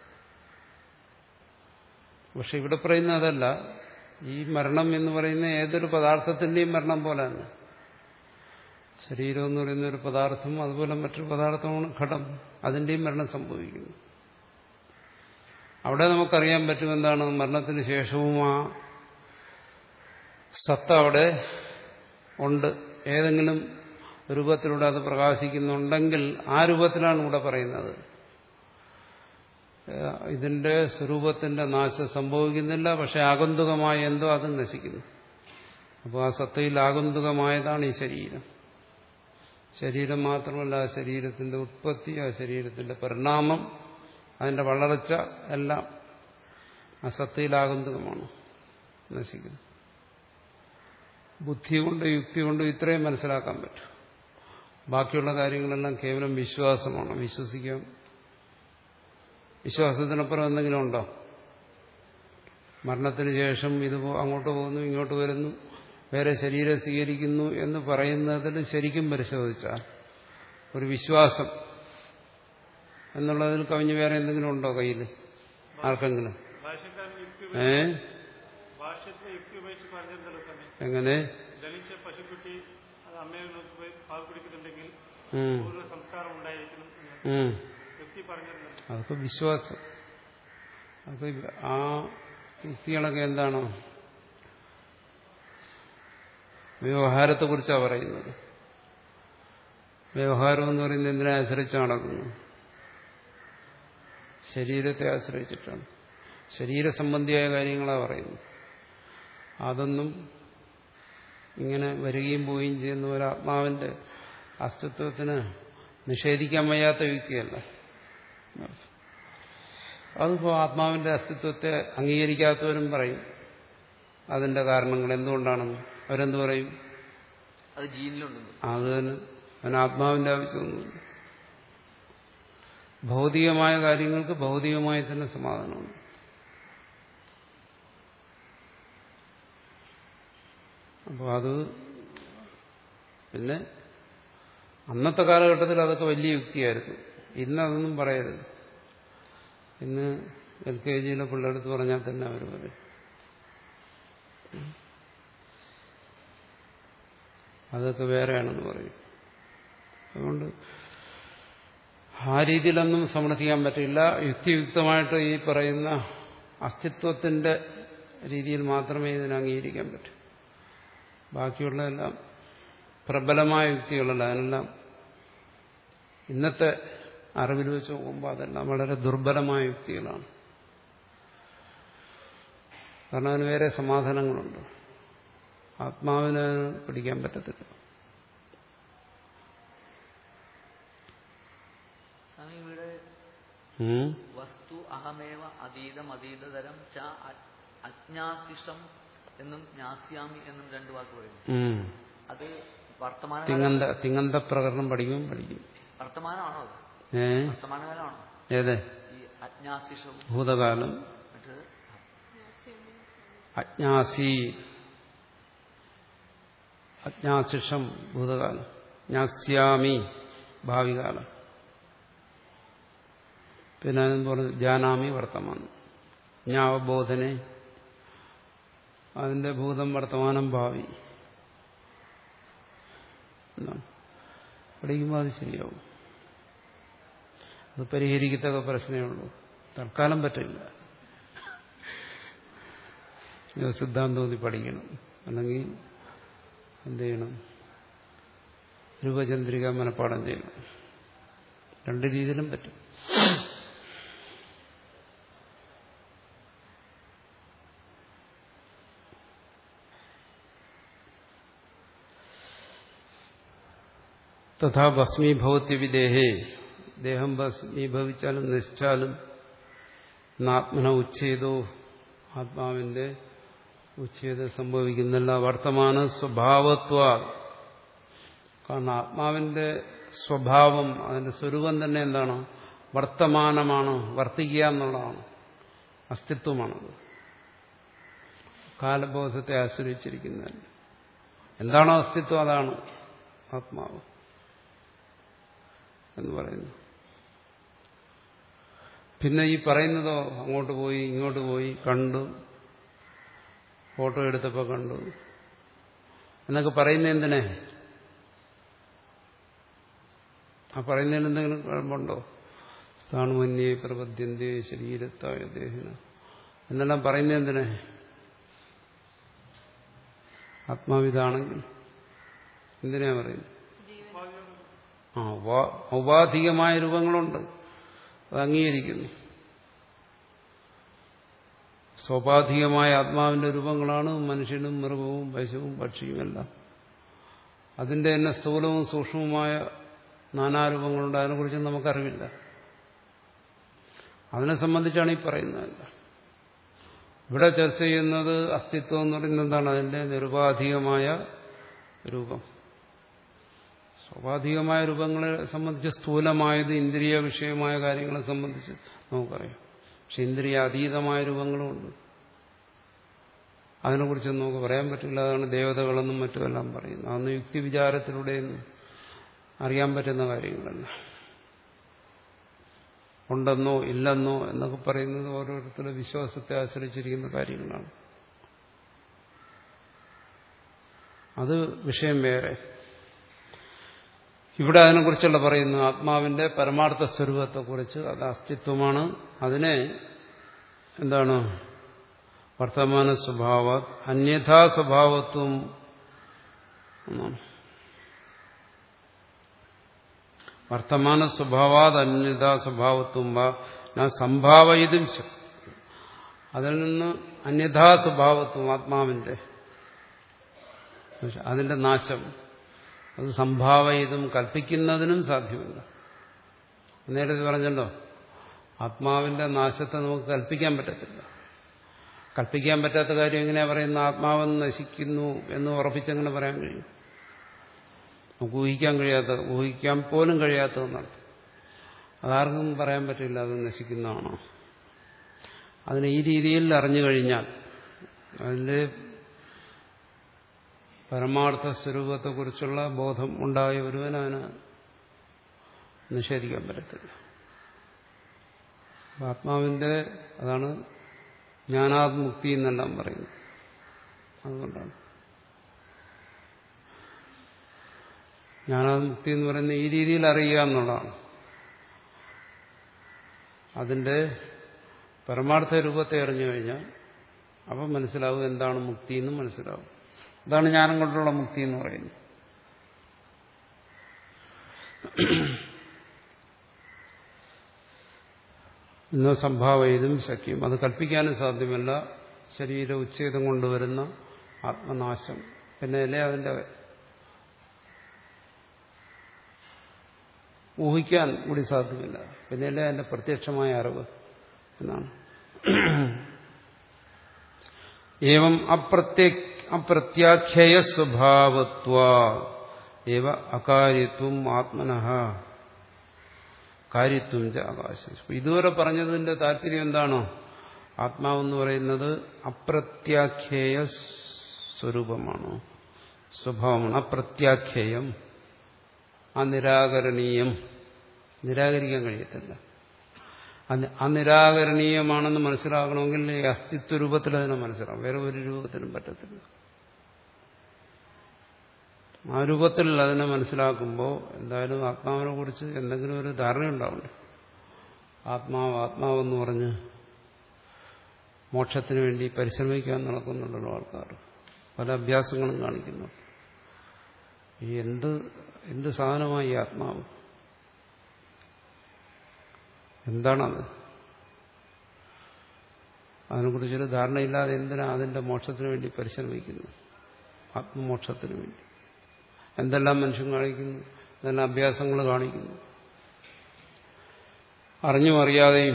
പക്ഷെ ഇവിടെ പറയുന്ന അതല്ല. ഈ മരണം എന്ന് പറയുന്ന ഏതൊരു പദാർത്ഥത്തിന്റെയും മരണം പോലെ തന്നെ. ശരീരം എന്ന് പറയുന്ന ഒരു പദാർത്ഥം, അതുപോലെ മറ്റൊരു പദാർത്ഥമാണ് ഘടം, അതിന്റെയും മരണം സംഭവിക്കുന്നു. അവിടെ നമുക്കറിയാൻ പറ്റും എന്താണ് മരണത്തിന് ശേഷവും ആ സത്ത അവിടെ ഉണ്ട്. ഏതെങ്കിലും രൂപത്തിലൂടെ അത് പ്രകാശിക്കുന്നുണ്ടെങ്കിൽ ആ രൂപത്തിലാണ് ഇവിടെ പറയുന്നത്. ഇതിന്റെ സ്വരൂപത്തിന്റെ നാശം സംഭവിക്കുന്നില്ല, പക്ഷെ ആഗന്തുകമായ എന്തോ അത് നശിക്കുന്നു. അപ്പോൾ ആ സത്തയിൽ ആഗന്തുകമായതാണ് ഈ ശരീരം. ശരീരം മാത്രമല്ല, ആ ശരീരത്തിന്റെ ഉത്പത്തി, ആ ശരീരത്തിന്റെ പരിണാമം, അതിന്റെ വളർച്ച എല്ലാം ആ സത്തയിൽ ആഗന്തുകമാണ്, നശിക്കുന്നു. ബുദ്ധി കൊണ്ട് യുക്തി കൊണ്ട് ഇത്രയും മനസ്സിലാക്കാൻ പറ്റും. ബാക്കിയുള്ള കാര്യങ്ങളെല്ലാം കേവലം വിശ്വാസമാണ്. വിശ്വസിക്കാം. വിശ്വാസത്തിനപ്പുറം എന്തെങ്കിലും ഉണ്ടോ? മരണത്തിന് ശേഷം ഇത് അങ്ങോട്ട് പോകുന്നു, ഇങ്ങോട്ട് വരുന്നു, വേറെ ശരീരം സ്വീകരിക്കുന്നു എന്ന് പറയുന്നതിൽ ശരിക്കും പരിശോധിച്ചാൽ ഒരു വിശ്വാസം എന്നുള്ളതിൽ കവിഞ്ഞ് വേറെ എന്തെങ്കിലും ഉണ്ടോ കയ്യിൽ ആർക്കെങ്കിലും? ഏ എങ്ങനെ? അതൊക്കെ വിശ്വാസം. അതൊക്കെ ആ യുക്തികളൊക്കെ എന്താണ്? വ്യവഹാരത്തെ കുറിച്ചാണ് പറയുന്നത്. വ്യവഹാരം എന്ന് പറയുന്നത് എന്തിനെ ആശ്രയിച്ച് നടക്കുന്നു? ശരീരത്തെ ആശ്രയിച്ചിട്ടാണ്. ശരീരസംബന്ധിയായ കാര്യങ്ങളാണ് പറയുന്നത്. അതൊന്നും ഇങ്ങനെ വരികയും പോവുകയും ചെയ്യുന്ന ഒരു ആത്മാവിന്റെ അസ്തിത്വത്തിന് നിഷേധിക്കാൻ വയ്യാത്ത യുക്തിയല്ല. അതിപ്പോ ആത്മാവിന്റെ അസ്തിത്വത്തെ അംഗീകരിക്കാത്തവരും പറയും അതിന്റെ കാരണങ്ങൾ എന്തുകൊണ്ടാണെന്ന്. അവരെന്ത് പറയും? അത് ജീനിലുണ്ടെന്ന്. അത് തന്നെ. അതിന് ആത്മാവിന്റെ ആവശ്യമൊന്നുമില്ല. ഭൗതികമായ കാര്യങ്ങൾക്ക് ഭൗതികമായി തന്നെ സമാധാനമുണ്ട്. അപ്പോൾ അത് പിന്നെ അന്നത്തെ കാലഘട്ടത്തിൽ അതൊക്കെ വലിയ യുക്തിയായിരുന്നു. ഇന്ന് അതൊന്നും പറയരുത്. ഇന്ന് എൽ കെ ജിയിലെ പിള്ളേർക്ക് പറഞ്ഞാൽ തന്നെ അവർ പറയും അതൊക്കെ വേറെയാണെന്ന് പറയും. അതുകൊണ്ട് ആ രീതിയിലൊന്നും സമർത്ഥിക്കാൻ പറ്റില്ല. യുക്തിയുക്തമായിട്ട് ഈ പറയുന്ന അസ്തിത്വത്തിന്റെ രീതിയിൽ മാത്രമേ ഇതിനെ അംഗീകരിക്കാൻ പറ്റൂ. ബാക്കിയുള്ളതെല്ലാം പ്രബലമായ യുക്തികളല്ല. അതിനെല്ലാം ഇന്നത്തെ അറിവിൽ വെച്ച് നോക്കുമ്പോൾ അതെല്ലാം വളരെ ദുർബലമായ യുക്തികളാണ്. കാരണം അതിന് വേറെ സമാധാനങ്ങളുണ്ട്. ആത്മാവിന് പിടിക്കാൻ പറ്റത്തില്ല. സ്വാമി, ഇവിടെ വസ്തു അഹമേവ അതീതം അതീതതരം ച അജ്ഞാസിഷം എന്നും ജ്ഞാസ്യാമി എന്നും രണ്ടു വാക്ക് പറയുന്നു. അത് വർത്തമാന തിങ്ങന്ത തിങ്ങന്ത പ്രകരണം പഠിക്കും പഠിക്കും വർത്തമാനമാണോ? അത് ഏ വർത്തമാനകാലമാണോ? ഏത്? ഈ അജ്ഞാസിഷവും ഭൂതകാലം. അജ്ഞാസി അജ്ഞാസിഷം ഭൂതകാലം. ജ്ഞാസ്യാമി ഭാവികാലം. പിന്നെ അതുപോലെ ജാനാമി വർത്തമാനം. ജ്ഞാവബോധനെ അതിന്റെ ഭൂതം വർത്തമാനം ഭാവി എന്നാണ് പഠിക്കുമ്പോൾ അത് ശരിയാവും. അത് പരിഹരിക്കത്തക്ക പ്രശ്നമേ ഉള്ളൂ. തൽക്കാലം പറ്റില്ല. സിദ്ധാന്തം പഠിക്കണം. അല്ലെങ്കിൽ എന്ത് ചെയ്യണം? രൂപചന്ദ്രിക മനഃപ്പാഠം ചെയ്യണം. രണ്ട് രീതിയിലും പറ്റും. തഥാ ഭസ്മീഭവത്യവിദേഹേ, ദേഹം ഭസ്മീഭവിച്ചാലും നശിച്ചാലും ആത്മന ഉച്ഛേദോ, ആത്മാവിന്റെ ഉച്ഛേദം സംഭവിക്കുന്നില്ല. വർത്തമാന സ്വഭാവത്വ, കാരണം ആത്മാവിന്റെ സ്വഭാവം, അതിന്റെ സ്വരൂപം തന്നെ എന്താണ്? വർത്തമാനമാണ്, വർത്തിക്കുക എന്നുള്ളതാണ്, അസ്തിത്വമാണത്. കാലബോധത്തെ ആശ്രയിച്ചിരിക്കുന്നത്. എന്താണോ അസ്തിത്വം അതാണ് ആത്മാവ് എന്ന് പറയുന്നു. പിന്നെ ഈ പറയുന്നതോ അങ്ങോട്ട് പോയി ഇങ്ങോട്ട് പോയി, കണ്ടു, ഫോട്ടോ എടുത്തപ്പോൾ കണ്ടു എന്നൊക്കെ പറയുന്ന എന്തിനെ? ആ പറയുന്നതിന് എന്തെങ്കിലും കുഴപ്പമുണ്ടോ? സ്ഥാണുമന്യേ പ്രപദ്യന്തേ ശരീരത്തായ ദേഹിന എന്നെല്ലാം പറയുന്നത് എന്തിനെ? ആത്മാവിതാണെങ്കിൽ എന്തിനാ പറയുന്നത്? ആ ഔപാധികമായ രൂപങ്ങളുണ്ട്, അത് അംഗീകരിക്കുന്നു. സ്വാഭാവികമായ ആത്മാവിന്റെ രൂപങ്ങളാണ് മനുഷ്യനും മൃഗവും പശുവും പക്ഷിയും എല്ലാം. അതിന്റെ തന്നെ സ്ഥൂലവും സൂക്ഷ്മവുമായ നാനാരൂപങ്ങളുണ്ട്. അതിനെക്കുറിച്ച് നമുക്കറിവില്ല. അതിനെ സംബന്ധിച്ചാണ് ഈ പറയുന്നത്. ഇവിടെ ചർച്ച ചെയ്യുന്നത് അസ്തിത്വം എന്ന് പറയുന്നത് എന്താണ്? അതിന്റെ നിരുപാധികമായ രൂപം. സ്വാഭാവികമായ രൂപങ്ങളെ സംബന്ധിച്ച് സ്ഥൂലമായത് ഇന്ദ്രിയ വിഷയമായ കാര്യങ്ങളെ സംബന്ധിച്ച് നമുക്കറിയാം. പക്ഷെ ഇന്ദ്രിയ അതീതമായ രൂപങ്ങളുമുണ്ട്. അതിനെക്കുറിച്ചൊന്നും നമുക്ക് പറയാൻ പറ്റില്ല. അതാണ് ദേവതകളെന്നും മറ്റുമെല്ലാം പറയുന്നത്. അന്ന് യുക്തിവിചാരത്തിലൂടെയൊന്നും അറിയാൻ പറ്റുന്ന കാര്യങ്ങളല്ല. ഉണ്ടെന്നോ ഇല്ലെന്നോ എന്നൊക്കെ പറയുന്നത് ഓരോരുത്തരുടെ വിശ്വാസത്തെ ആശ്രയിച്ചിരിക്കുന്ന കാര്യങ്ങളാണ്. അത് വിഷയം വേറെ. ഇവിടെ അതിനെക്കുറിച്ചുള്ള പറയുന്നു. ആത്മാവിന്റെ പരമാർത്ഥ സ്വരൂപത്തെക്കുറിച്ച്, അത് അസ്തിത്വമാണ്. അതിനെ എന്താണ്? വർത്തമാന സ്വഭാവ അന്യഥാ സ്വഭാവത്വം എന്നാണ്. വർത്തമാന സ്വഭാവാത് അന്യഥാ സ്വഭാവത്വം വാ സംഭാവയിതും അതിൽ നിന്ന് അന്യഥാ സ്വഭാവത്വം ആത്മാവിന്റെ അതിന്റെ നാശം അത് സംഭാവയിതും കൽപ്പിക്കുന്നതിനും സാധ്യമല്ല. നേരത്തെ പറഞ്ഞല്ലോ, ആത്മാവിന്റെ നാശത്തെ നമുക്ക് കൽപ്പിക്കാൻ പറ്റത്തില്ല. കൽപ്പിക്കാൻ പറ്റാത്ത കാര്യം എങ്ങനെയാ പറയുന്നത്? ആത്മാവെന്ന് നശിക്കുന്നു എന്ന് ഉറപ്പിച്ചെങ്ങനെ പറയാൻ കഴിയും? നമുക്ക് ഊഹിക്കാൻ കഴിയാത്ത, ഊഹിക്കാൻ പോലും കഴിയാത്തതെന്നാണ്. അതാർക്കും പറയാൻ പറ്റില്ല അത് നശിക്കുന്നതാണോ. അതിനെ ഈ രീതിയിൽ അറിഞ്ഞു കഴിഞ്ഞാൽ അതിന്റെ പരമാർത്ഥ സ്വരൂപത്തെക്കുറിച്ചുള്ള ബോധം ഉണ്ടായ ഒരുവൻ അതിനെ നിഷേധിക്കാൻ പറ്റത്തില്ല. ആത്മാവിന്റെ അതാണ് ജ്ഞാനാത്മുക്തി എന്നെല്ലാം പറയുന്നത്. അതുകൊണ്ടാണ് ജ്ഞാനാത്മുക്തി എന്ന് പറയുന്നത് ഈ രീതിയിൽ അറിയുക എന്നുള്ളതാണ്. അതിന്റെ പരമാർത്ഥ രൂപത്തെ അറിഞ്ഞു കഴിഞ്ഞാൽ അപ്പം മനസ്സിലാവും എന്താണ് മുക്തി എന്നും മനസ്സിലാവും. അതാണ് ജ്ഞാനം കൊണ്ടുള്ള മുക്തി എന്ന് പറയുന്നത്. ഇന്ന് സംഭാവയിലും ശക്യം, അത് കൽപ്പിക്കാനും സാധ്യമല്ല. ശരീര ഉച്ഛേദം കൊണ്ടുവരുന്ന ആത്മനാശം, പിന്നെ അല്ലേ അതിന്റെ ഊഹിക്കാൻ കൂടി സാധ്യമല്ല, പിന്നെ അല്ലേ അതിന്റെ പ്രത്യക്ഷമായ അറിവ് എന്നാണ്. ഏവം അപ്രത്യ അപ്രത്യാഖ്യേയ സ്വഭാവത്വാ ഏവ അകാര്യത്വം ആത്മനഃ കാര്യത്വം ച ആകാശം. ഇതുവരെ പറഞ്ഞതിന്റെ താല്പര്യം എന്താണോ? ആത്മാവെന്ന് പറയുന്നത് അപ്രത്യാഖ്യേയ സ്വരൂപമാണോ, സ്വഭാവമാണ്. അപ്രത്യാഖ്യേയം, അനിരാകരണീയം, നിരാകരിക്കാൻ കഴിയത്തില്ല. അനിരാകരണീയമാണെന്ന് മനസ്സിലാക്കണമെങ്കിൽ ഈ അസ്തിത്വ രൂപത്തിൽ അതിനെ മനസ്സിലാവും, വേറെ ഒരു രൂപത്തിലും പറ്റത്തില്ല. ആ രൂപത്തിൽ അതിനെ മനസ്സിലാക്കുമ്പോൾ എന്തായാലും ആത്മാവിനെ കുറിച്ച് എന്തെങ്കിലും ഒരു ധാരണ ഉണ്ടാവണ്ടേ. ആത്മാവ് ആത്മാവെന്ന് പറഞ്ഞ് മോക്ഷത്തിന് വേണ്ടി പരിശ്രമിക്കാൻ നടക്കുന്നുണ്ടല്ലോ ആൾക്കാർ, പല അഭ്യാസങ്ങളും കാണിക്കുന്നു. ഈ എന്ത് എന്ത് സാധനമായി ഈ ആത്മാവ്, എന്താണത്? അതിനെക്കുറിച്ചൊരു ധാരണയില്ലാതെ എന്തിനാ അതിന്റെ മോക്ഷത്തിന് വേണ്ടി പരിശ്രമിക്കുന്നു, ആത്മമോക്ഷത്തിന് വേണ്ടി? എന്തെല്ലാം മനുഷ്യൻ കാണിക്കുന്നു, എന്തെല്ലാം അഭ്യാസങ്ങൾ കാണിക്കുന്നു, അറിഞ്ഞും അറിയാതെയും.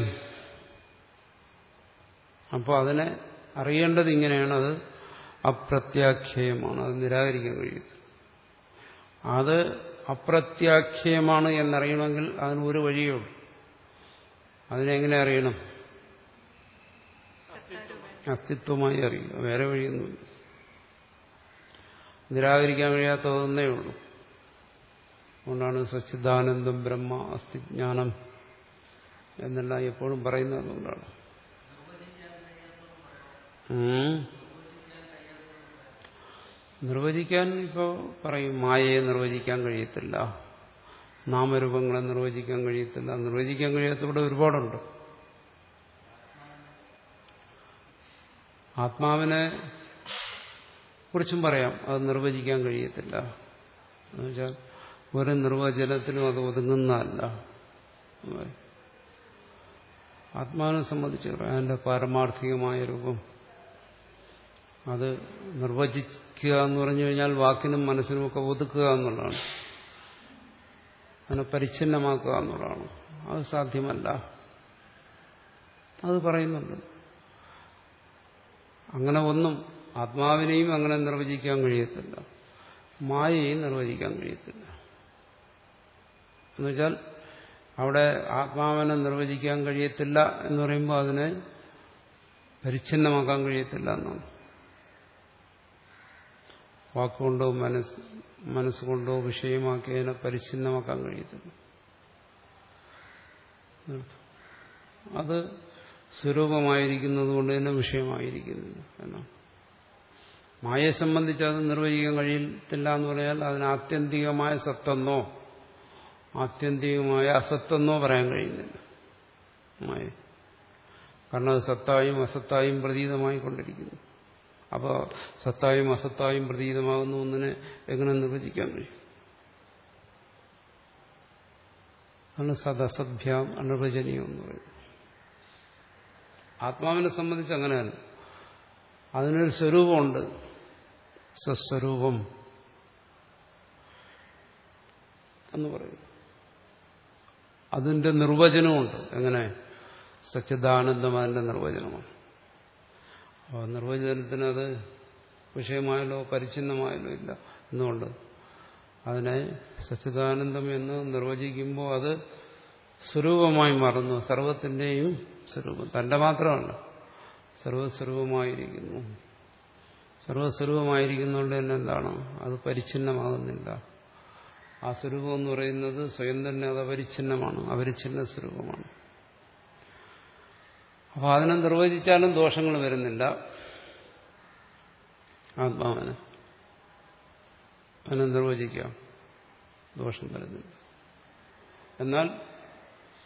അപ്പോൾ അതിനെ അറിയേണ്ടത് ഇങ്ങനെയാണ്, അത് അപ്രത്യാഖ്യേയമാണ്, അത് നിരാകരിക്കാൻ കഴിയും. അത് അപ്രത്യാഖ്യേയമാണ് എന്നറിയണമെങ്കിൽ അതിന് ഒരു വഴിയേ ഉള്ളൂ. അതിനെങ്ങനെ അറിയണം? അസ്തിത്വമായി അറിയുക, വേറെ വഴിയൊന്നുമില്ല. നിരാകരിക്കാൻ കഴിയാത്ത ഒന്നേ ഉള്ളൂ. അതുകൊണ്ടാണ് സച്ചിദാനന്ദം ബ്രഹ്മ അസ്തിജ്ഞാനം എന്നെല്ലാം എപ്പോഴും പറയുന്നത്. അതുകൊണ്ടാണ് നിർവചിക്കാൻ ഇപ്പോൾ പറയും, മായയെ നിർവചിക്കാൻ കഴിയത്തില്ല, നാമരൂപങ്ങളെ നിർവചിക്കാൻ കഴിയത്തില്ല. നിർവചിക്കാൻ കഴിയാത്ത ഇവിടെ ഒരുപാടുണ്ട്. ആത്മാവിനെ കുറിച്ചും പറയാം, അത് നിർവചിക്കാൻ കഴിയത്തില്ല. എന്നുവെച്ചാൽ ഒരു നിർവചനത്തിനും അത് ഒതുങ്ങുന്നതല്ല. ആത്മാവിനെ സംബന്ധിച്ച് അതിന്റെ പാരമാർത്ഥികമായ രൂപം അത് നിർവചിക്കുക എന്ന് പറഞ്ഞു കഴിഞ്ഞാൽ വാക്കിനും മനസ്സിനുമൊക്കെ ഒതുക്കുക എന്നുള്ളതാണ്, അതിനെ പരിച്ഛിന്നമാക്കുക എന്നുള്ളതാണ്. അത് സാധ്യമല്ല, അത് പറയുന്നുണ്ട്. അങ്ങനെ ഒന്നും ആത്മാവിനെയും അങ്ങനെ നിർവചിക്കാൻ കഴിയത്തില്ല, മായയെയും നിർവചിക്കാൻ കഴിയത്തില്ല. എന്നുവെച്ചാൽ അവിടെ ആത്മാവിനെ നിർവചിക്കാൻ കഴിയത്തില്ല എന്ന് പറയുമ്പോൾ അതിനെ പരിച്ഛിന്നമാക്കാൻ കഴിയത്തില്ല എന്നാണ്. വാക്കുകൊണ്ടോ മനസ്സ് മനസ്സുകൊണ്ടോ വിഷയമാക്കി അതിനെ പരിച്ഛിന്നമാക്കാൻ കഴിയത്തില്ല. അത് സ്വരൂപമായിരിക്കുന്നത് കൊണ്ട് തന്നെ വിഷയമായിരിക്കുന്നില്ല എന്നാണ്. മായയെ സംബന്ധിച്ച് അത് നിർവചിക്കാൻ കഴിയത്തില്ല എന്ന് പറഞ്ഞാൽ അതിന് ആത്യന്തികമായ സത്തെന്നോ ആത്യന്തികമായ അസത്തെന്നോ പറയാൻ കഴിയുന്നില്ല മായ. കാരണം അത് സത്തായും അസത്തായും പ്രതീതമായി കൊണ്ടിരിക്കുന്നു. അപ്പോൾ സത്തായും അസത്തായും പ്രതീതമാകുന്ന ഒന്നിനെ എങ്ങനെ നിർവചിക്കാൻ കഴിയും? ആണ് സദസഭ്യാം അനിർവചനീയം എന്ന് പറയുന്നത്. ആത്മാവിനെ സംബന്ധിച്ച് അങ്ങനെയല്ല, അതിനൊരു സ്വരൂപമുണ്ട്, സ്വസ്വരൂപം എന്ന് പറയും. അതിന്റെ നിർവചനമുണ്ട്. എങ്ങനെ? സച്ചിദാനന്ദം അതിന്റെ നിർവചനമാണ്. അപ്പോൾ നിർവചനത്തിനത് വിഷയമായാലോ പരിച്ഛിന്നമായാലോ ഇല്ല. എന്നുകൊണ്ട് അതിനെ സച്ചിദാനന്ദം എന്ന് നിർവചിക്കുമ്പോൾ അത് സ്വരൂപമായി മാറുന്നു. സർവത്തിൻ്റെയും സ്വരൂപം, തന്റെ മാത്രമല്ല, സർവസ്വരൂപമായിരിക്കുന്നു. സർവസ്വരൂപമായിരിക്കുന്നതുകൊണ്ട് തന്നെ എന്താണ്? അത് പരിച്ഛിന്നമാകുന്നില്ല. ആ സ്വരൂപം എന്ന് പറയുന്നത് സ്വയം തന്നെ അത് അപരിച്ഛിന്നമാണ്, അപരിച്ഛിന്ന സ്വരൂപമാണ്. അപ്പോൾ അതിനെ നിർവചിച്ചാലും ദോഷങ്ങൾ വരുന്നില്ല. ആത്മാവിനെ അതിനെ നിർവചിക്കാം, ദോഷം വരുന്നില്ല. എന്നാൽ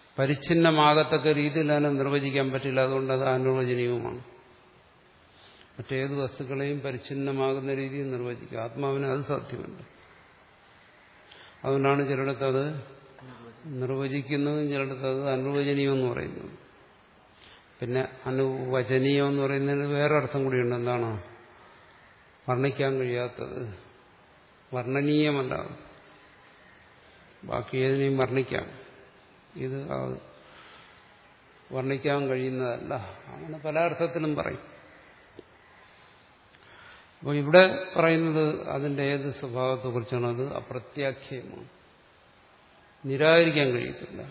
പരിച്ഛിന്നമാകത്തക്ക രീതിയിൽ അതിനെ നിർവചിക്കാൻ പറ്റില്ല. അതുകൊണ്ട് അത് അനിർവചനീയവുമാണ്. മറ്റേത് വസ്തുക്കളെയും പരിച്ഛിന്നമാകുന്ന രീതിയിൽ നിർവചിക്കുക. ആത്മാവിന് അത് സാധ്യമല്ല. അതുകൊണ്ടാണ് ചിലയിടത്ത് അത് നിർവചിക്കുന്നതും ചിലയിടത്ത് അത് അനുവചനീയമെന്ന് പറയുന്നത്. പിന്നെ അനുവചനീയം എന്ന് പറയുന്നതിന് വേറെ അർത്ഥം കൂടിയുണ്ട്. എന്താണ്? വർണ്ണിക്കാൻ കഴിയാത്തത്, വർണ്ണനീയമല്ല. ബാക്കി ഏതിനെയും വർണ്ണിക്കാം, ഇത് വർണ്ണിക്കാൻ കഴിയുന്നതല്ല. അങ്ങനെ പല അർത്ഥത്തിലും പറയും. അപ്പോൾ ഇവിടെ പറയുന്നത് അതിന്റെ ഏത് സ്വഭാവത്തെക്കുറിച്ചാണ്? അത് അപ്രത്യാഖ്യമാണ്, നിരാകരിക്കാൻ കഴിയത്തില്ല.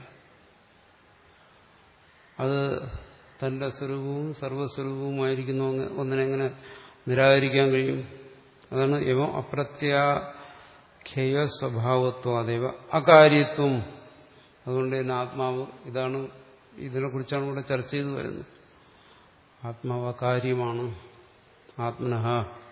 അത് തന്റെ സ്വരൂപവും സർവസ്വരൂപവുമായിരിക്കുന്ന ഒന്നിനെങ്ങനെ നിരാകരിക്കാൻ കഴിയും? അതാണ് എവം അപ്രത്യാഖ്യ സ്വഭാവത്വാദേവ അകാര്യത്വം. അതുകൊണ്ട് തന്നെ ആത്മാവ് ഇതാണ്, ഇതിനെക്കുറിച്ചാണ് ഇവിടെ ചർച്ച ചെയ്തു വരുന്നത്. ആത്മാവ് അകാര്യമാണ്, ആത്മനഃ,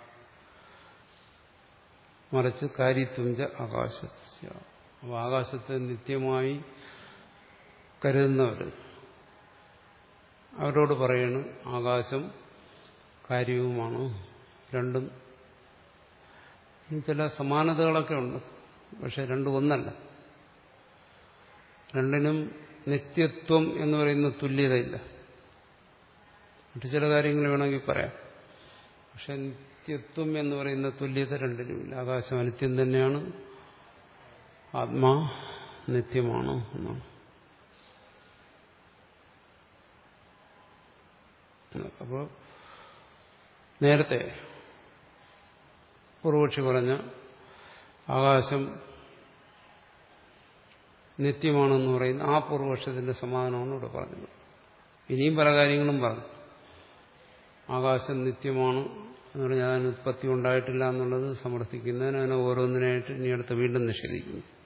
മറിച്ച് കാര്യത്വം ച ആകാശസ്യ. അപ്പോൾ ആകാശത്തെ നിത്യമായി കരുതുന്നവർ അവരോട് പറയാണ് ആകാശം കാര്യവുമാണ്. രണ്ടും ചില സമാനതകളൊക്കെ ഉണ്ട്, പക്ഷെ രണ്ടും ഒന്നല്ല. രണ്ടിനും നിത്യത്വം എന്ന് പറയുന്ന തുല്യതയില്ല. മറ്റു ചില കാര്യങ്ങൾ വേണമെങ്കിൽ പറയാം, പക്ഷെ നിത്യത്വം എന്ന് പറയുന്ന തുല്യത രണ്ടിനുമില്ല. ആകാശം അനിത്യം തന്നെയാണ്, ആത്മാ നിത്യമാണ് എന്നാണ്. അപ്പോൾ നേരത്തെ പൂർവക്ഷി പറഞ്ഞ ആകാശം നിത്യമാണെന്ന് പറയുന്ന ആ പൂർവക്ഷത്തിന്റെ സമാധാനമാണ് ഇവിടെ പറഞ്ഞത്. ഇനിയും പല കാര്യങ്ങളും പറഞ്ഞു. ആകാശം നിത്യമാണ് എന്ന് പറഞ്ഞാൽ അതിന് ഉത്പത്തി ഉണ്ടായിട്ടില്ല എന്നുള്ളത് സമർത്ഥിക്കുന്നതിന് അതിനെ ഓരോന്നിനായിട്ട് ഇനി അടുത്ത് വീണ്ടും നിഷേധിക്കുന്നു.